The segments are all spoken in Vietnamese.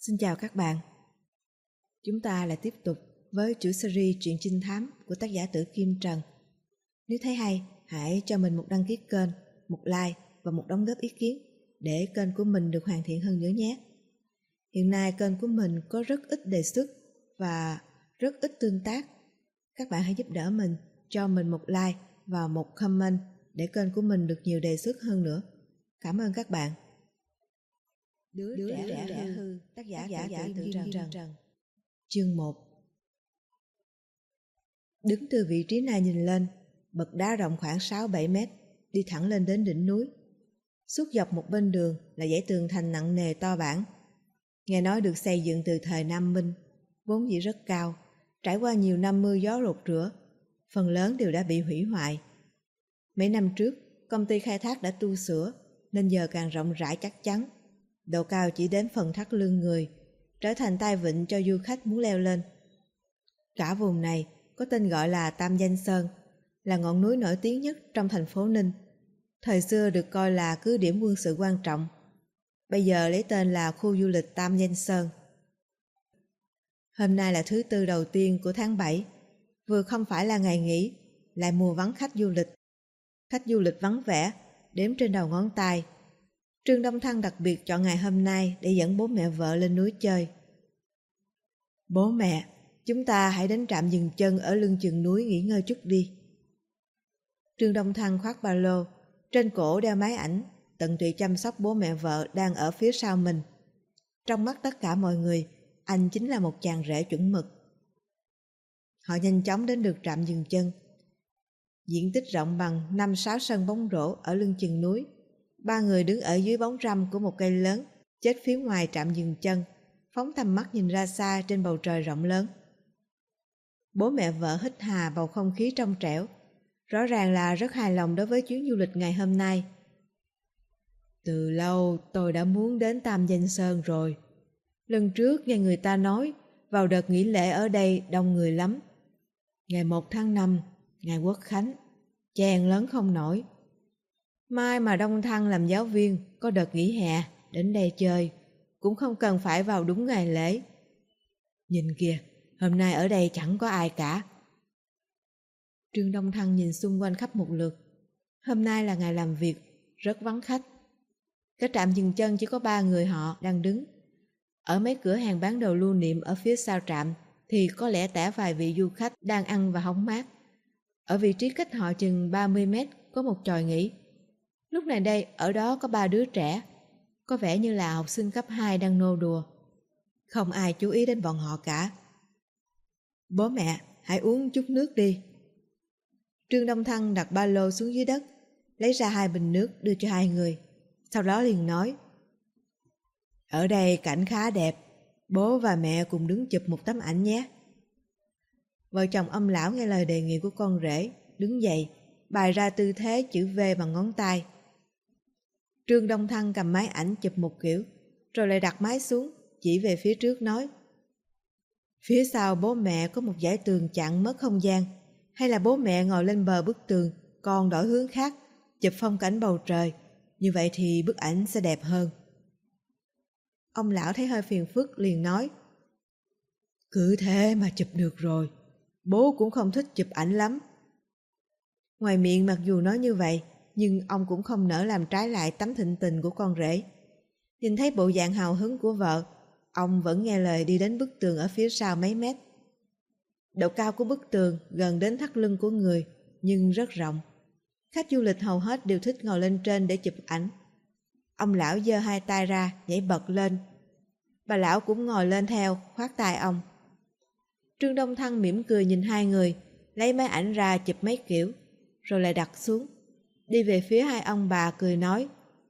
Xin chào các bạn. Chúng ta lại tiếp tục với chuỗi series truyện trinh thám của tác giả Tử Kim Trần. Nếu thấy hay, hãy cho mình một đăng ký kênh, một like và một đóng góp ý kiến để kênh của mình được hoàn thiện hơn nữa nhé. Hiện nay kênh của mình có rất ít đề xuất và rất ít tương tác. Các bạn hãy giúp đỡ mình, cho mình một like và một comment để kênh của mình được nhiều đề xuất hơn nữa. Cảm ơn các bạn. Đứa trẻ hư, tác giả Tử Kim Trần. Chương 1. Đứng từ vị trí này nhìn lên, bậc đá rộng khoảng 6-7 mét, đi thẳng lên đến đỉnh núi. Suốt dọc một bên đường là dãy tường thành nặng nề to bản. Nghe nói được xây dựng từ thời Nam Minh, vốn dĩ rất cao, trải qua nhiều năm mưa gió rột rửa, phần lớn đều đã bị hủy hoại. Mấy năm trước, công ty khai thác đã tu sửa, nên giờ càng rộng rãi chắc chắn. Độ cao chỉ đến phần thắt lưng người, trở thành tai vịn cho du khách muốn leo lên. Cả vùng này có tên gọi là Tam Danh Sơn, là ngọn núi nổi tiếng nhất trong thành phố Ninh. Thời xưa được coi là cứ điểm quân sự quan trọng. Bây giờ lấy tên là khu du lịch Tam Danh Sơn. Hôm nay là thứ tư đầu tiên của tháng 7, vừa không phải là ngày nghỉ, lại mùa vắng khách du lịch. Khách du lịch vắng vẻ, đếm trên đầu ngón tay. Trương Đông Thăng đặc biệt chọn ngày hôm nay để dẫn bố mẹ vợ lên núi chơi. Bố mẹ, chúng ta hãy đến trạm dừng chân ở lưng chừng núi nghỉ ngơi chút đi. Trương Đông Thăng khoác ba lô, trên cổ đeo máy ảnh, tận tụy chăm sóc bố mẹ vợ đang ở phía sau mình. Trong mắt tất cả mọi người, anh chính là một chàng rể chuẩn mực. Họ nhanh chóng đến được trạm dừng chân. Diện tích rộng bằng 5-6 sân bóng rổ ở lưng chừng núi. Ba người đứng ở dưới bóng râm của một cây lớn, chết phía ngoài trạm dừng chân, phóng tầm mắt nhìn ra xa trên bầu trời rộng lớn. Bố mẹ vợ hít hà bầu không khí trong trẻo, rõ ràng là rất hài lòng đối với chuyến du lịch ngày hôm nay. Từ lâu tôi đã muốn đến Tam Danh Sơn rồi. Lần trước nghe người ta nói, vào đợt nghỉ lễ ở đây đông người lắm. Ngày 1 tháng 5, ngày Quốc Khánh, chen lớn không nổi. Mai mà Đông Thăng làm giáo viên, có đợt nghỉ hè, đến đây chơi, cũng không cần phải vào đúng ngày lễ. Nhìn kìa, hôm nay ở đây chẳng có ai cả. Trương Đông Thăng nhìn xung quanh khắp một lượt. Hôm nay là ngày làm việc, rất vắng khách. Cái trạm dừng chân chỉ có 3 người họ đang đứng. Ở mấy cửa hàng bán đồ lưu niệm ở phía sau trạm thì có lẽ tẻ vài vị du khách đang ăn và hóng mát. Ở vị trí cách họ chừng 30 mét có một chòi nghỉ. Lúc này đây ở đó có 3 đứa trẻ, có vẻ như là học sinh cấp 2 đang nô đùa. Không ai chú ý đến bọn họ cả. Bố mẹ, hãy uống chút nước đi. Trương Đông Thăng đặt ba lô xuống dưới đất, lấy ra 2 bình nước đưa cho 2 người. Sau đó liền nói: Ở đây cảnh khá đẹp, bố và mẹ cùng đứng chụp một tấm ảnh nhé. Vợ chồng ông lão nghe lời đề nghị của con rể, đứng dậy, bày ra tư thế chữ V bằng ngón tay. Trương Đông Thăng cầm máy ảnh chụp một kiểu, rồi lại đặt máy xuống, chỉ về phía trước nói: Phía sau bố mẹ có một dải tường chặn mất không gian, hay là bố mẹ ngồi lên bờ bức tường, còn đổi hướng khác, chụp phong cảnh bầu trời, như vậy thì bức ảnh sẽ đẹp hơn. Ông lão thấy hơi phiền phức liền nói: Cứ thế mà chụp được rồi, bố cũng không thích chụp ảnh lắm. Ngoài miệng mặc dù nói như vậy, nhưng ông cũng không nỡ làm trái lại tấm thịnh tình của con rể. Nhìn thấy bộ dạng hào hứng của vợ, ông vẫn nghe lời đi đến bức tường ở phía sau mấy mét. Độ cao của bức tường gần đến thắt lưng của người, nhưng rất rộng. Khách du lịch hầu hết đều thích ngồi lên trên để chụp ảnh. Ông lão giơ 2 tay ra, nhảy bật lên. Bà lão cũng ngồi lên theo, khoác tay ông. Trương Đông Thăng mỉm cười nhìn 2 người, lấy máy ảnh ra chụp mấy kiểu, rồi lại đặt xuống. Đi về phía 2 ông bà cười nói: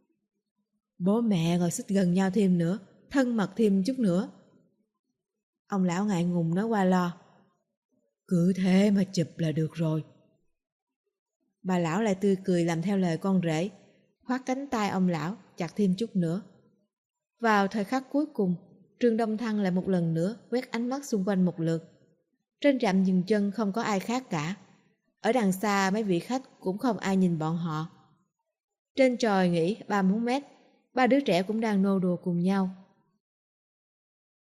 Bố mẹ ngồi xích gần nhau thêm nữa, thân mật thêm chút nữa. Ông lão ngại ngùng nói qua lo: Cứ thế mà chụp là được rồi. Bà lão lại tươi cười làm theo lời con rể, khoác cánh tay ông lão chặt thêm chút nữa. Vào thời khắc cuối cùng, Trương Đông Thăng lại một lần nữa quét ánh mắt xung quanh một lượt. Trên trạm dừng chân không có ai khác cả. Ở đằng xa mấy vị khách cũng không ai nhìn bọn họ. Trên chòi nghỉ 30 mét, 3 đứa trẻ cũng đang nô đùa cùng nhau.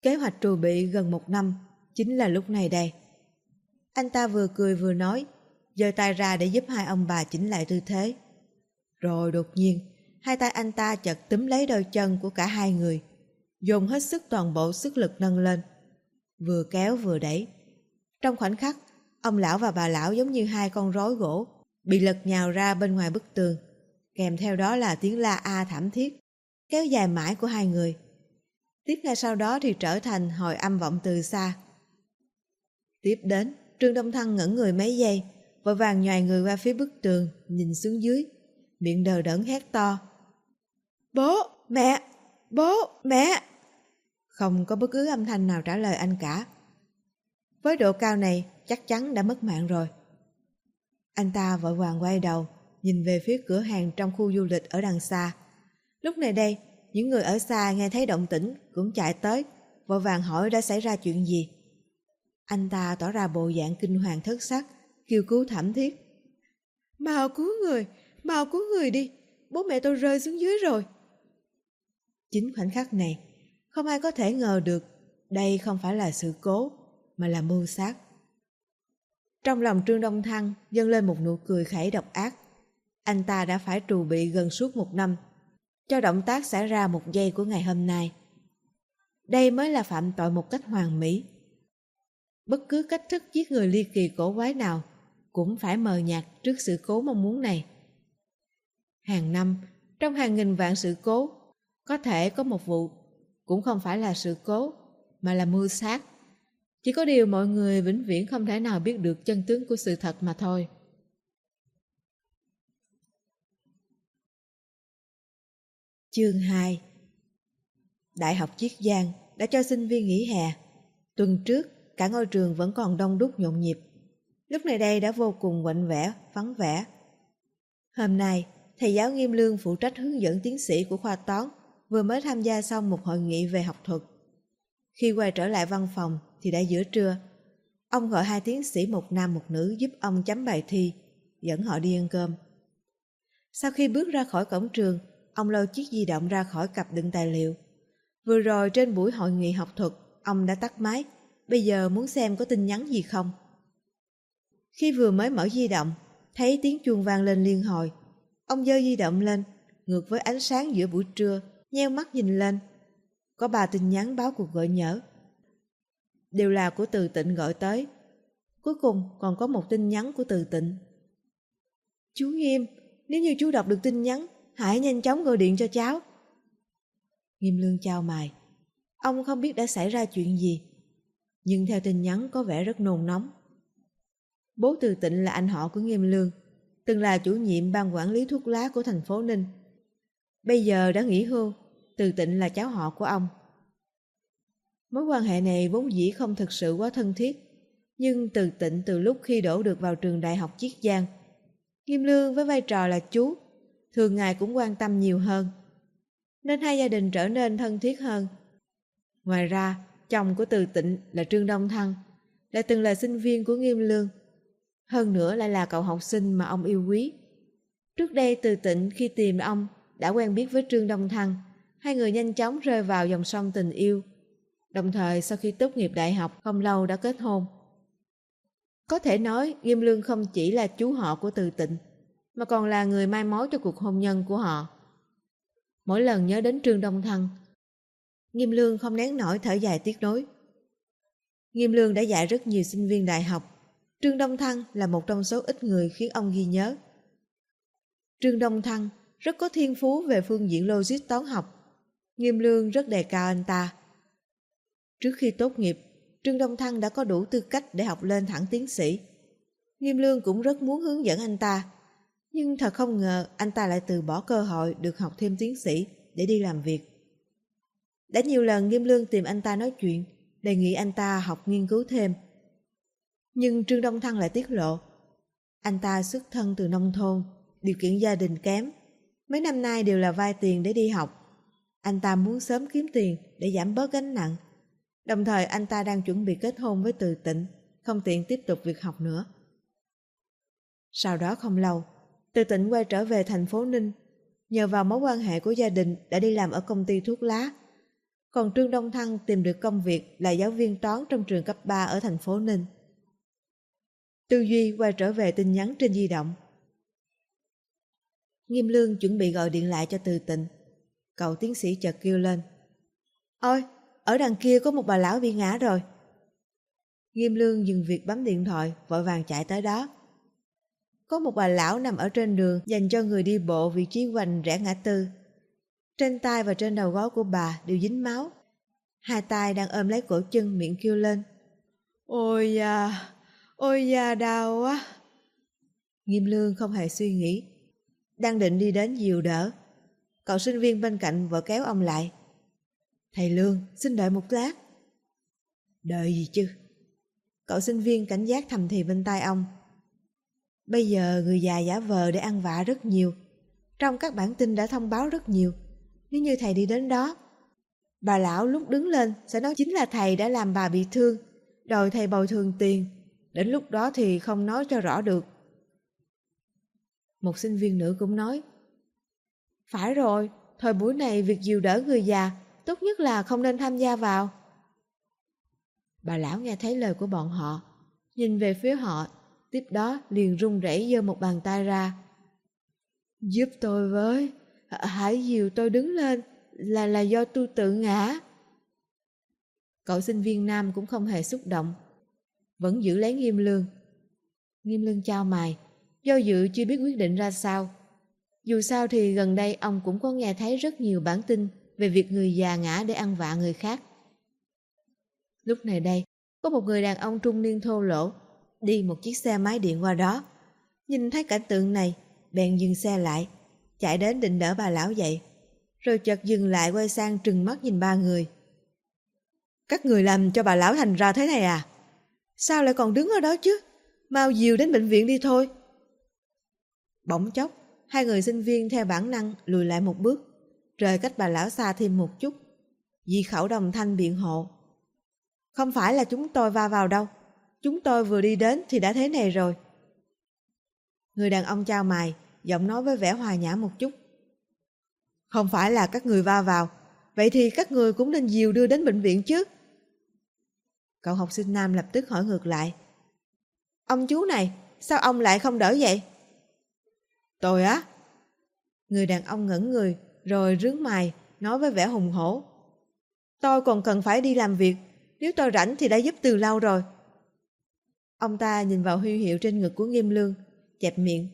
Kế hoạch trù bị gần 1 năm, chính là lúc này đây. Anh ta vừa cười vừa nói, giơ tay ra để giúp hai ông bà chỉnh lại tư thế. Rồi đột nhiên, hai tay anh ta chợt túm lấy đôi chân của cả hai người, dồn hết sức toàn bộ sức lực nâng lên, vừa kéo vừa đẩy. Trong khoảnh khắc, ông lão và bà lão giống như hai con rối gỗ bị lật nhào ra bên ngoài bức tường, kèm theo đó là tiếng la a thảm thiết, kéo dài mãi của hai người. Tiếp ngay sau đó thì trở thành hồi âm vọng từ xa. Tiếp đến, Trương Đông Thăng ngẩn người mấy giây, vội vàng nhoài người qua phía bức tường, nhìn xuống dưới, miệng đờ đẫn hét to. Bố, mẹ, bố, mẹ! Không có bất cứ âm thanh nào trả lời anh cả. Với độ cao này, chắc chắn đã mất mạng rồi. Anh ta vội vàng quay đầu, nhìn về phía cửa hàng trong khu du lịch ở đằng xa. Lúc này đây, những người ở xa nghe thấy động tĩnh cũng chạy tới, vội vàng hỏi đã xảy ra chuyện gì. Anh ta tỏ ra bộ dạng kinh hoàng thất sắc, kêu cứu thảm thiết. Mau cứu người đi, bố mẹ tôi rơi xuống dưới rồi. Chính khoảnh khắc này, không ai có thể ngờ được đây không phải là sự cố, mà là mưu sát. Trong lòng Trương Đông Thăng dâng lên một nụ cười khẩy độc ác. Anh ta đã phải trù bị gần suốt 1 năm, cho động tác xảy ra 1 giây của ngày hôm nay. Đây mới là phạm tội một cách hoàn mỹ. Bất cứ cách thức giết người ly kỳ cổ quái nào cũng phải mờ nhạt trước sự cố mong muốn này. Hàng năm, trong hàng nghìn vạn sự cố, có thể có một vụ cũng không phải là sự cố, mà là mưu sát. Chỉ có điều mọi người vĩnh viễn không thể nào biết được chân tướng của sự thật mà thôi. Chương 2. Đại học Chiết Giang đã cho sinh viên nghỉ hè. Tuần trước, cả ngôi trường vẫn còn đông đúc nhộn nhịp. Lúc này đây đã vô cùng quạnh vẽ, vắng vẻ. Hôm nay, thầy giáo Nghiêm Lương phụ trách hướng dẫn tiến sĩ của khoa toán vừa mới tham gia xong một hội nghị về học thuật. Khi quay trở lại văn phòng thì đã giữa trưa. Ông gọi 2 tiến sĩ một nam một nữ giúp ông chấm bài thi, dẫn họ đi ăn cơm. Sau khi bước ra khỏi cổng trường, ông lôi chiếc di động ra khỏi cặp đựng tài liệu. Vừa rồi trên buổi hội nghị học thuật, ông đã tắt máy, bây giờ muốn xem có tin nhắn gì không. Khi vừa mới mở di động, thấy tiếng chuông vang lên liên hồi. Ông giơ di động lên, ngược với ánh sáng giữa buổi trưa, nheo mắt nhìn lên. Có 3 tin nhắn báo cuộc gọi nhỡ. Đều là của Từ Tịnh gọi tới. Cuối cùng còn có một tin nhắn của Từ Tịnh. Chú Nghiêm, nếu như chú đọc được tin nhắn, hãy nhanh chóng gọi điện cho cháu. Nghiêm Lương chau mày. Ông không biết đã xảy ra chuyện gì, nhưng theo tin nhắn có vẻ rất nôn nóng. Bố Từ Tịnh là anh họ của Nghiêm Lương, từng là chủ nhiệm ban quản lý thuốc lá của thành phố Ninh. Bây giờ đã nghỉ hưu, Từ Tịnh là cháu họ của ông. Mối quan hệ này vốn dĩ không thực sự quá thân thiết, nhưng Từ Tịnh từ lúc khi đổ được vào trường đại học Chiết Giang, Nghiêm Lương với vai trò là chú, thường ngày cũng quan tâm nhiều hơn, nên hai gia đình trở nên thân thiết hơn. Ngoài ra, chồng của Từ Tịnh là Trương Đông Thăng, lại từng là sinh viên của Nghiêm Lương, hơn nữa lại là cậu học sinh mà ông yêu quý. Trước đây Từ Tịnh khi tìm ông đã quen biết với Trương Đông Thăng, hai người nhanh chóng rơi vào dòng sông tình yêu. Đồng thời sau khi tốt nghiệp đại học không lâu đã kết hôn. Có thể nói Nghiêm Lương không chỉ là chú họ của Từ Tịnh, mà còn là người mai mối cho cuộc hôn nhân của họ. Mỗi lần nhớ đến Trương Đông Thăng, Nghiêm Lương không nén nổi thở dài tiếc nối. Nghiêm Lương đã dạy rất nhiều sinh viên đại học. Trương Đông Thăng là một trong số ít người khiến ông ghi nhớ. Trương Đông Thăng rất có thiên phú về phương diện logic toán học. Nghiêm Lương rất đề cao anh ta. Trước khi tốt nghiệp, Trương Đông Thăng đã có đủ tư cách để học lên thẳng tiến sĩ. Nghiêm Lương cũng rất muốn hướng dẫn anh ta, nhưng thật không ngờ anh ta lại từ bỏ cơ hội được học thêm tiến sĩ để đi làm việc. Đã nhiều lần Nghiêm Lương tìm anh ta nói chuyện, đề nghị anh ta học nghiên cứu thêm. Nhưng Trương Đông Thăng lại tiết lộ, anh ta xuất thân từ nông thôn, điều kiện gia đình kém, mấy năm nay đều là vay tiền để đi học. Anh ta muốn sớm kiếm tiền để giảm bớt gánh nặng. Đồng thời anh ta đang chuẩn bị kết hôn với Từ Tịnh, không tiện tiếp tục việc học nữa. Sau đó không lâu, Từ Tịnh quay trở về thành phố Ninh, nhờ vào mối quan hệ của gia đình đã đi làm ở công ty thuốc lá. Còn Trương Đông Thăng tìm được công việc là giáo viên toán trong trường cấp 3 ở thành phố Ninh. Tư duy quay trở về tin nhắn trên di động. Nghiêm Lương chuẩn bị gọi điện lại cho Từ Tịnh. Cậu tiến sĩ chợt kêu lên. Ôi, ở đằng kia có một bà lão bị ngã rồi. Nghiêm Lương dừng việc bấm điện thoại, vội vàng chạy tới đó. Có một bà lão nằm ở trên đường dành cho người đi bộ vị trí quanh rẽ ngã tư. Trên tay và trên đầu gối của bà đều dính máu. Hai tay đang ôm lấy cổ chân, miệng kêu lên. Ôi da, đau quá. Nghiêm Lương không hề suy nghĩ. Đang định đi đến dìu đỡ. Cậu sinh viên bên cạnh vội kéo ông lại. Thầy Lương, xin đợi một lát. Đợi gì chứ? Cậu sinh viên cảnh giác thầm thì bên tai ông. Bây giờ người già giả vờ để ăn vạ rất nhiều. Trong các bản tin đã thông báo rất nhiều. Nếu như thầy đi đến đó, bà lão lúc đứng lên sẽ nói chính là thầy đã làm bà bị thương, đòi thầy bồi thường tiền. Đến lúc đó thì không nói cho rõ được. Một sinh viên nữ cũng nói. Phải rồi, thời buổi này việc dìu đỡ người già tốt nhất là không nên tham gia vào. Bà lão nghe thấy lời của bọn họ, nhìn về phía họ, tiếp đó liền run rẩy giơ một bàn tay ra. Giúp tôi với, hãy dìu tôi đứng lên, là do tôi tự ngã. Cậu sinh viên nam cũng không hề xúc động, vẫn giữ lấy Nghiêm Lương. Nghiêm Lương chau mày, do dự chưa biết quyết định ra sao. Dù sao thì gần đây ông cũng có nghe thấy rất nhiều bản tin về việc người già ngã để ăn vạ người khác. Lúc này đây, có một người đàn ông trung niên thô lỗ đi một chiếc xe máy điện qua đó. Nhìn thấy cảnh tượng này, bèn dừng xe lại, chạy đến định đỡ bà lão dậy, rồi chợt dừng lại quay sang trừng mắt nhìn ba người. Các người làm cho bà lão thành ra thế này à? Sao lại còn đứng ở đó chứ? Mau dìu đến bệnh viện đi thôi. Bỗng chốc, hai người sinh viên theo bản năng lùi lại một bước, rời cách bà lão xa thêm một chút. Dị Khẩu đồng thanh biện hộ. Không phải là chúng tôi va vào đâu. Chúng tôi vừa đi đến thì đã thế này rồi. Người đàn ông chau mày, giọng nói với vẻ hòa nhã một chút. Không phải là các người va vào, vậy thì các người cũng nên dìu đưa đến bệnh viện chứ. Cậu học sinh nam lập tức hỏi ngược lại. Ông chú này, sao ông lại không đỡ vậy? Tôi á? Người đàn ông ngẩn người, rồi rướn mày, nói với vẻ hùng hổ. Tôi còn cần phải đi làm việc, nếu tôi rảnh thì đã giúp từ lâu rồi. Ông ta nhìn vào huy hiệu trên ngực của Nghiêm Lương, chẹp miệng.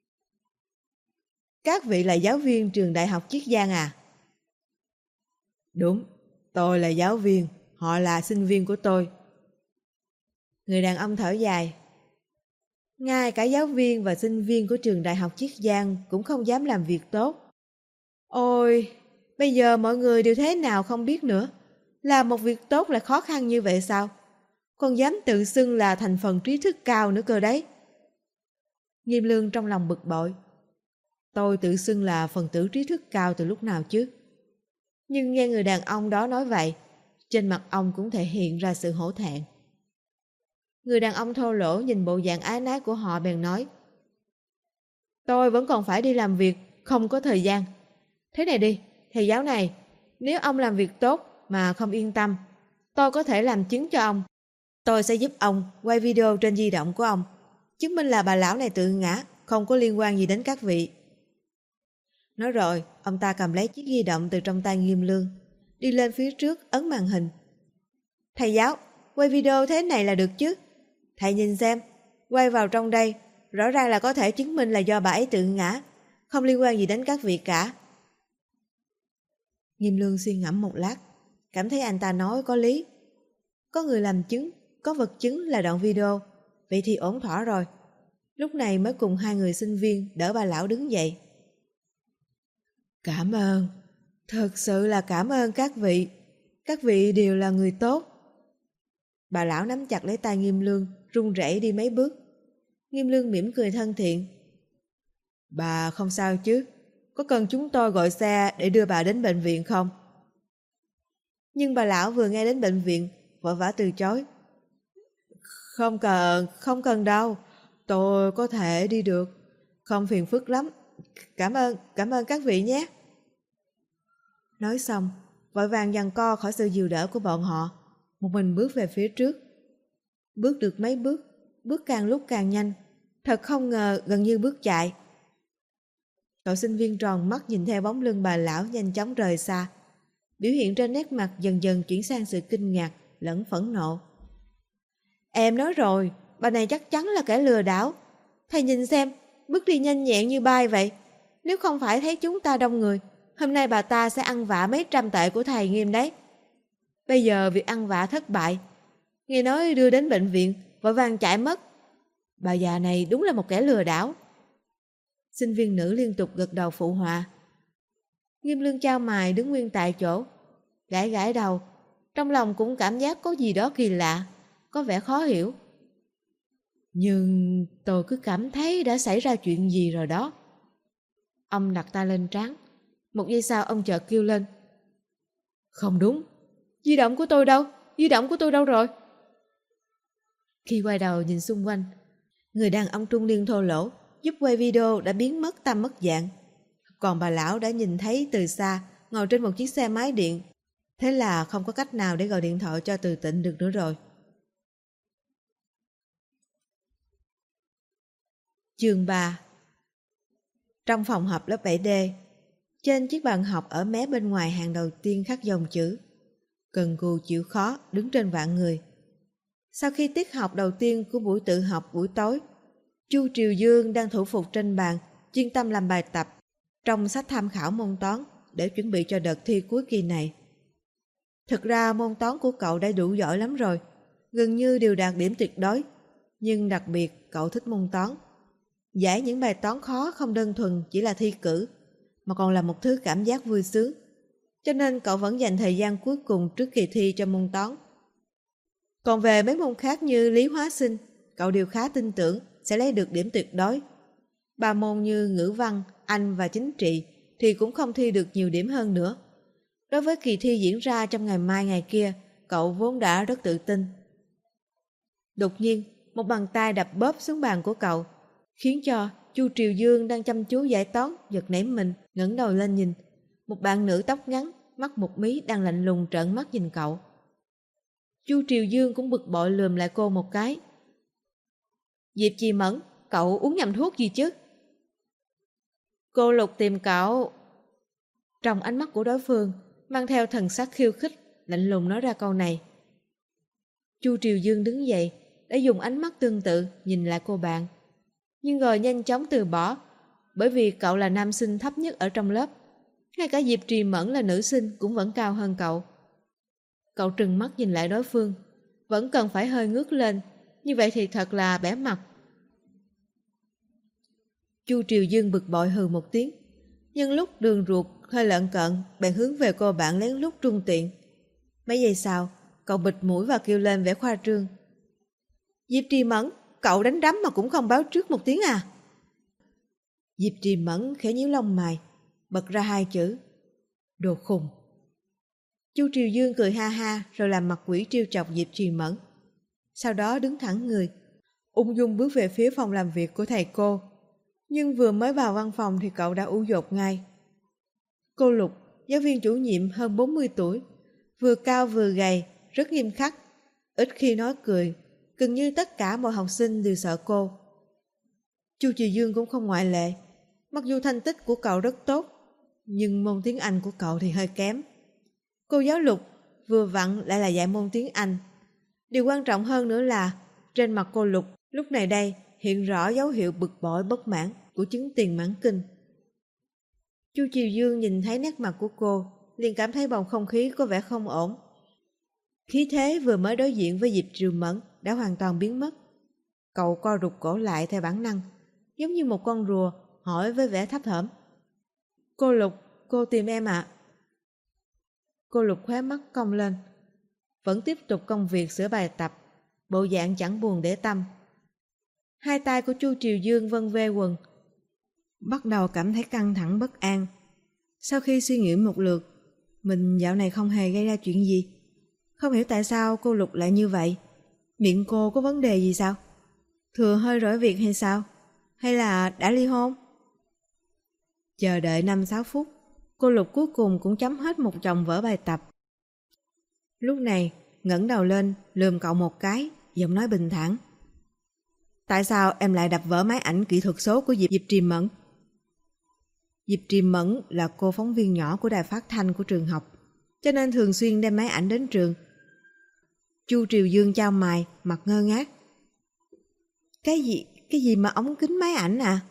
Các vị là giáo viên trường đại học Chiết Giang à? Đúng, tôi là giáo viên, họ là sinh viên của tôi. Người đàn ông thở dài. Ngay cả giáo viên và sinh viên của trường đại học Chiết Giang cũng không dám làm việc tốt. Ôi, bây giờ mọi người đều thế nào không biết nữa. Làm một việc tốt lại khó khăn như vậy sao? Còn dám tự xưng là thành phần trí thức cao nữa cơ đấy. Nghiêm Lương trong lòng bực bội. Tôi tự xưng là phần tử trí thức cao từ lúc nào chứ? Nhưng nghe người đàn ông đó nói vậy, trên mặt ông cũng thể hiện ra sự hổ thẹn. Người đàn ông thô lỗ nhìn bộ dạng ái nái của họ bèn nói. Tôi vẫn còn phải đi làm việc, không có thời gian. Thế này đi, thầy giáo này, nếu ông làm việc tốt mà không yên tâm, tôi có thể làm chứng cho ông. Tôi sẽ giúp ông quay video trên di động của ông, chứng minh là bà lão này tự ngã, không có liên quan gì đến các vị. Nói rồi, ông ta cầm lấy chiếc di động từ trong tay Nghiêm Lương, đi lên phía trước ấn màn hình. Thầy giáo, quay video thế này là được chứ? Thầy nhìn xem, quay vào trong đây, rõ ràng là có thể chứng minh là do bà ấy tự ngã, không liên quan gì đến các vị cả. Nghiêm Lương suy ngẫm một lát, cảm thấy anh ta nói có lý. Có người làm chứng, có vật chứng là đoạn video, vậy thì ổn thỏa rồi. Lúc này mới cùng hai người sinh viên đỡ bà lão đứng dậy. Cảm ơn, thật sự là cảm ơn các vị đều là người tốt. Bà lão nắm chặt lấy tay Nghiêm Lương, run rẩy đi mấy bước. Nghiêm Lương mỉm cười thân thiện. Bà không sao chứ? Có cần chúng tôi gọi xe để đưa bà đến bệnh viện không? Nhưng bà lão vừa nghe đến bệnh viện, vội vã từ chối. Không cần đâu, tôi có thể đi được, không phiền phức lắm. Cảm ơn các vị nhé. Nói xong, vội vàng giằng co khỏi sự dìu đỡ của bọn họ, một mình bước về phía trước. Bước được mấy bước, bước càng lúc càng nhanh, thật không ngờ gần như bước chạy. Cậu sinh viên tròn mắt nhìn theo bóng lưng bà lão nhanh chóng rời xa. Biểu hiện trên nét mặt dần dần chuyển sang sự kinh ngạc lẫn phẫn nộ. Em nói rồi, bà này chắc chắn là kẻ lừa đảo. Thầy nhìn xem, bước đi nhanh nhẹn như bay vậy. Nếu không phải thấy chúng ta đông người, hôm nay bà ta sẽ ăn vạ mấy trăm tệ của thầy nghiêm đấy. Bây giờ việc ăn vạ thất bại, nghe nói đưa đến bệnh viện, vội vàng chạy mất. Bà già này đúng là một kẻ lừa đảo. Sinh viên nữ liên tục gật đầu phụ họa. Nghiêm Lương chau mày đứng nguyên tại chỗ, gãi gãi đầu, trong lòng cũng cảm giác có gì đó kỳ lạ, có vẻ khó hiểu. Nhưng tôi cứ cảm thấy đã xảy ra chuyện gì rồi đó. Ông đặt tay lên trán. Một giây sau ông chợt kêu lên. Không đúng, di động của tôi đâu? Di động của tôi đâu rồi? Khi quay đầu nhìn xung quanh, người đàn ông trung niên thô lỗ giúp quay video đã biến mất tăm mất dạng. Còn bà lão đã nhìn thấy từ xa, ngồi trên một chiếc xe máy điện. Thế là không có cách nào để gọi điện thoại cho Từ Tịnh được nữa rồi. Chương 3. Trong phòng học lớp 7D, trên chiếc bàn học ở mé bên ngoài hàng đầu tiên khắc dòng chữ cần cù chịu khó đứng trên vạn người. Sau khi tiết học đầu tiên của buổi tự học buổi tối, Chu Triều Dương đang thủ phục trên bàn, chuyên tâm làm bài tập trong sách tham khảo môn toán để chuẩn bị cho đợt thi cuối kỳ này. Thực ra môn toán của cậu đã đủ giỏi lắm rồi, gần như đều đạt điểm tuyệt đối, nhưng đặc biệt cậu thích môn toán. Giải những bài toán khó không đơn thuần chỉ là thi cử, mà còn là một thứ cảm giác vui sướng. Cho nên cậu vẫn dành thời gian cuối cùng trước kỳ thi cho môn toán. Còn về mấy môn khác như lý hóa sinh, cậu đều khá tin tưởng sẽ lấy được điểm tuyệt đối. 3 môn như ngữ văn, Anh và chính trị thì cũng không thi được nhiều điểm hơn nữa. Đối với kỳ thi diễn ra trong ngày mai ngày kia, cậu vốn đã rất tự tin. Đột nhiên, một bàn tay đập bóp xuống bàn của cậu, khiến cho Chu Triều Dương đang chăm chú giải toán giật nảy mình, ngẩng đầu lên nhìn. Một bạn nữ tóc ngắn, mắt một mí đang lạnh lùng trợn mắt nhìn cậu. Chu Triều Dương cũng bực bội lườm lại cô một cái. Diệp Trì Mẫn, cậu uống nhầm thuốc gì chứ? Cô Lục tìm cậu. Trong ánh mắt của đối phương mang theo thần sắc khiêu khích, lạnh lùng nói ra câu này. Chu Triều Dương đứng dậy, đã dùng ánh mắt tương tự nhìn lại cô bạn, nhưng rồi nhanh chóng từ bỏ, bởi vì cậu là nam sinh thấp nhất ở trong lớp. Ngay cả Diệp Trì Mẫn là nữ sinh cũng vẫn cao hơn cậu. Cậu trừng mắt nhìn lại đối phương, vẫn cần phải hơi ngước lên, như vậy thì thật là bẽ mặt. Chu Triều Dương bực bội hừ một tiếng, nhưng lúc đường ruột hơi lợn cợn, bèn hướng về cô bạn lén lút trung tiện. Mấy giây sau, cậu bịt mũi và kêu lên vẻ khoa trương. Diệp Trì Mẫn, cậu đánh đấm mà cũng không báo trước một tiếng à? Diệp Trì Mẫn khẽ nhíu lông mày, bật ra 2 chữ. Đồ khùng. Chu Triều Dương cười ha ha rồi làm mặt quỷ trêu chọc Diệp Trì Mẫn. Sau đó đứng thẳng người, ung dung bước về phía phòng làm việc của thầy cô. Nhưng vừa mới vào văn phòng thì cậu đã ủ dột ngay. Cô Lục, giáo viên chủ nhiệm hơn 40 tuổi, vừa cao vừa gầy, rất nghiêm khắc, ít khi nói cười, gần như tất cả mọi học sinh đều sợ cô. Chu Triều Dương cũng không ngoại lệ. Mặc dù thành tích của cậu rất tốt, nhưng môn tiếng Anh của cậu thì hơi kém. Cô giáo Lục vừa vặn lại là dạy môn tiếng Anh. Điều quan trọng hơn nữa là trên mặt cô Lục lúc này đây hiện rõ dấu hiệu bực bội bất mãn của chứng tiền mãn kinh. Chu Triều Dương nhìn thấy nét mặt của cô, liền cảm thấy bầu không khí có vẻ không ổn. Khí thế vừa mới đối diện với Diệp Triều Mẫn đã hoàn toàn biến mất. Cậu co rụt cổ lại theo bản năng, giống như một con rùa hỏi với vẻ thấp thỏm. Cô Lục, cô tìm em ạ. Cô Lục khóe mắt cong lên, vẫn tiếp tục công việc sửa bài tập, bộ dạng chẳng buồn để tâm. Hai tay của Chu Triều Dương vân ve quần, bắt đầu cảm thấy căng thẳng bất an. Sau khi suy nghĩ một lượt, mình dạo này không hề gây ra chuyện gì. Không hiểu tại sao cô Lục lại như vậy. Miệng cô có vấn đề gì sao? Thừa hơi rỗi việc hay sao? Hay là đã ly hôn? Chờ đợi 5-6 phút, Cô Lục cuối cùng cũng chấm hết một chồng vở bài tập. Lúc này, ngẩng đầu lên, lườm cậu một cái, giọng nói bình thản. Tại sao em lại đập vỡ máy ảnh kỹ thuật số của Diệp Trìm Mẫn? Diệp Trìm Mẫn là cô phóng viên nhỏ của đài phát thanh của trường học, cho nên thường xuyên đem máy ảnh đến trường. Chu Triều Dương chau mày, mặt ngơ ngác. Cái gì mà ống kính máy ảnh à?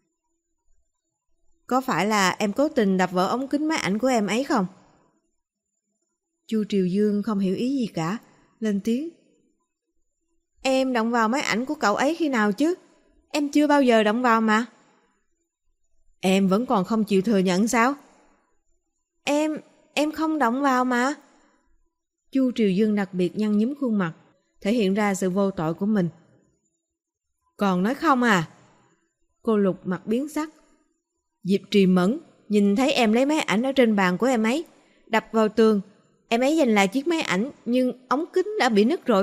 Có phải là em cố tình đập vỡ ống kính máy ảnh của em ấy không? Chu Triều Dương không hiểu ý gì cả, lên tiếng. Em động vào máy ảnh của cậu ấy khi nào chứ? Em chưa bao giờ động vào mà. Em vẫn còn không chịu thừa nhận sao? Em không động vào mà. Chu Triều Dương đặc biệt nhăn nhúm khuôn mặt, thể hiện ra sự vô tội của mình. Còn nói không à? Cô Lục mặt biến sắc. Diệp Trì Mẫn nhìn thấy em lấy máy ảnh ở trên bàn của em ấy, đập vào tường. Em ấy giành lại chiếc máy ảnh, nhưng ống kính đã bị nứt rồi.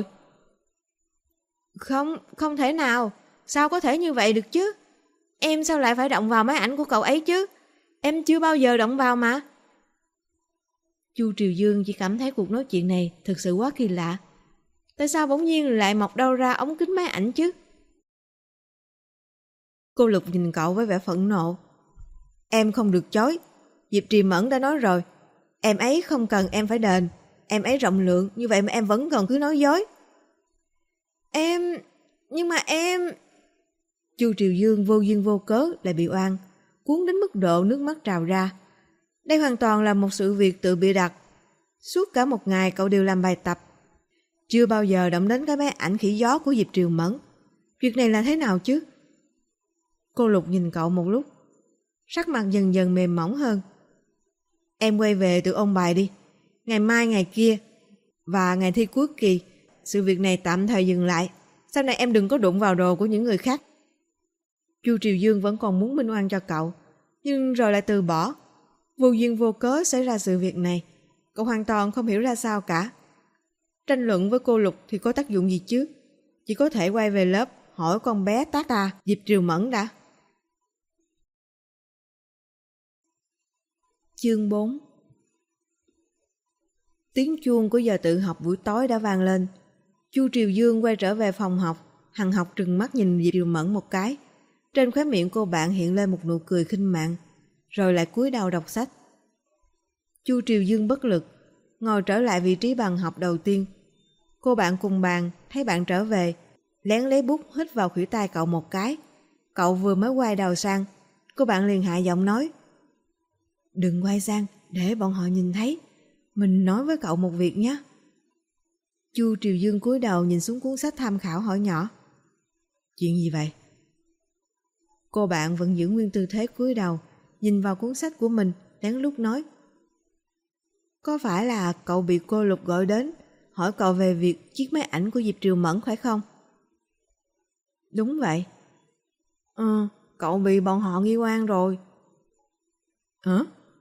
Không thể nào. Sao có thể như vậy được chứ? Em sao lại phải động vào máy ảnh của cậu ấy chứ? Em chưa bao giờ động vào mà. Chu Triều Dương chỉ cảm thấy cuộc nói chuyện này thực sự quá kỳ lạ. Tại sao bỗng nhiên lại mọc đâu ra ống kính máy ảnh chứ? Cô Lục nhìn cậu với vẻ phẫn nộ. Em không được chối. Diệp Trì Mẫn đã nói rồi. Em ấy không cần em phải đền. Em ấy rộng lượng, như vậy mà em vẫn còn cứ nói dối. Nhưng mà em... Chu Triều Dương vô duyên vô cớ lại bị oan, cuốn đến mức độ nước mắt trào ra. Đây hoàn toàn là một sự việc tự bịa đặt. Suốt cả một ngày cậu đều làm bài tập, chưa bao giờ động đến cái máy ảnh khỉ gió của Diệp Triều Mẫn. Việc này là thế nào chứ? Cô Lục nhìn cậu một lúc, sắc mặt dần dần mềm mỏng hơn. Em quay về tự ôn bài đi. Ngày mai, ngày kia và ngày thi cuối kỳ, sự việc này tạm thời dừng lại. Sau này em đừng có đụng vào đồ của những người khác. Chu Triều Dương vẫn còn muốn minh oan cho cậu, nhưng rồi lại từ bỏ. Vô duyên vô cớ xảy ra sự việc này, cậu hoàn toàn không hiểu ra sao cả. Tranh luận với cô Lục thì có tác dụng gì chứ? Chỉ có thể quay về lớp hỏi con bé tác ta Diệp Triều Mẫn đã. Chương 4. Tiếng chuông của giờ tự học buổi tối đã vang lên. Chu Triều Dương quay trở về phòng học, hằn học trừng mắt nhìn Diệp Triều Mẫn một cái. Trên khóe miệng cô bạn hiện lên một nụ cười khinh mạn, rồi lại cúi đầu đọc sách. Chu Triều Dương bất lực, ngồi trở lại vị trí bàn học đầu tiên. Cô bạn cùng bàn thấy bạn trở về, lén lấy bút hít vào khuỷu tay cậu một cái. Cậu vừa mới quay đầu sang, cô bạn liền hạ giọng nói. Đừng quay sang, để bọn họ nhìn thấy. Mình nói với cậu một việc nhé. Chu Triều Dương cúi đầu nhìn xuống cuốn sách tham khảo hỏi nhỏ. Chuyện gì vậy? Cô bạn vẫn giữ nguyên tư thế cúi đầu, nhìn vào cuốn sách của mình, lén lút nói. Có phải là cậu bị cô Lục gọi đến, hỏi cậu về việc chiếc máy ảnh của Diệp Triều Mẫn phải không? Đúng vậy. Cậu bị bọn họ nghi oan rồi. Hả?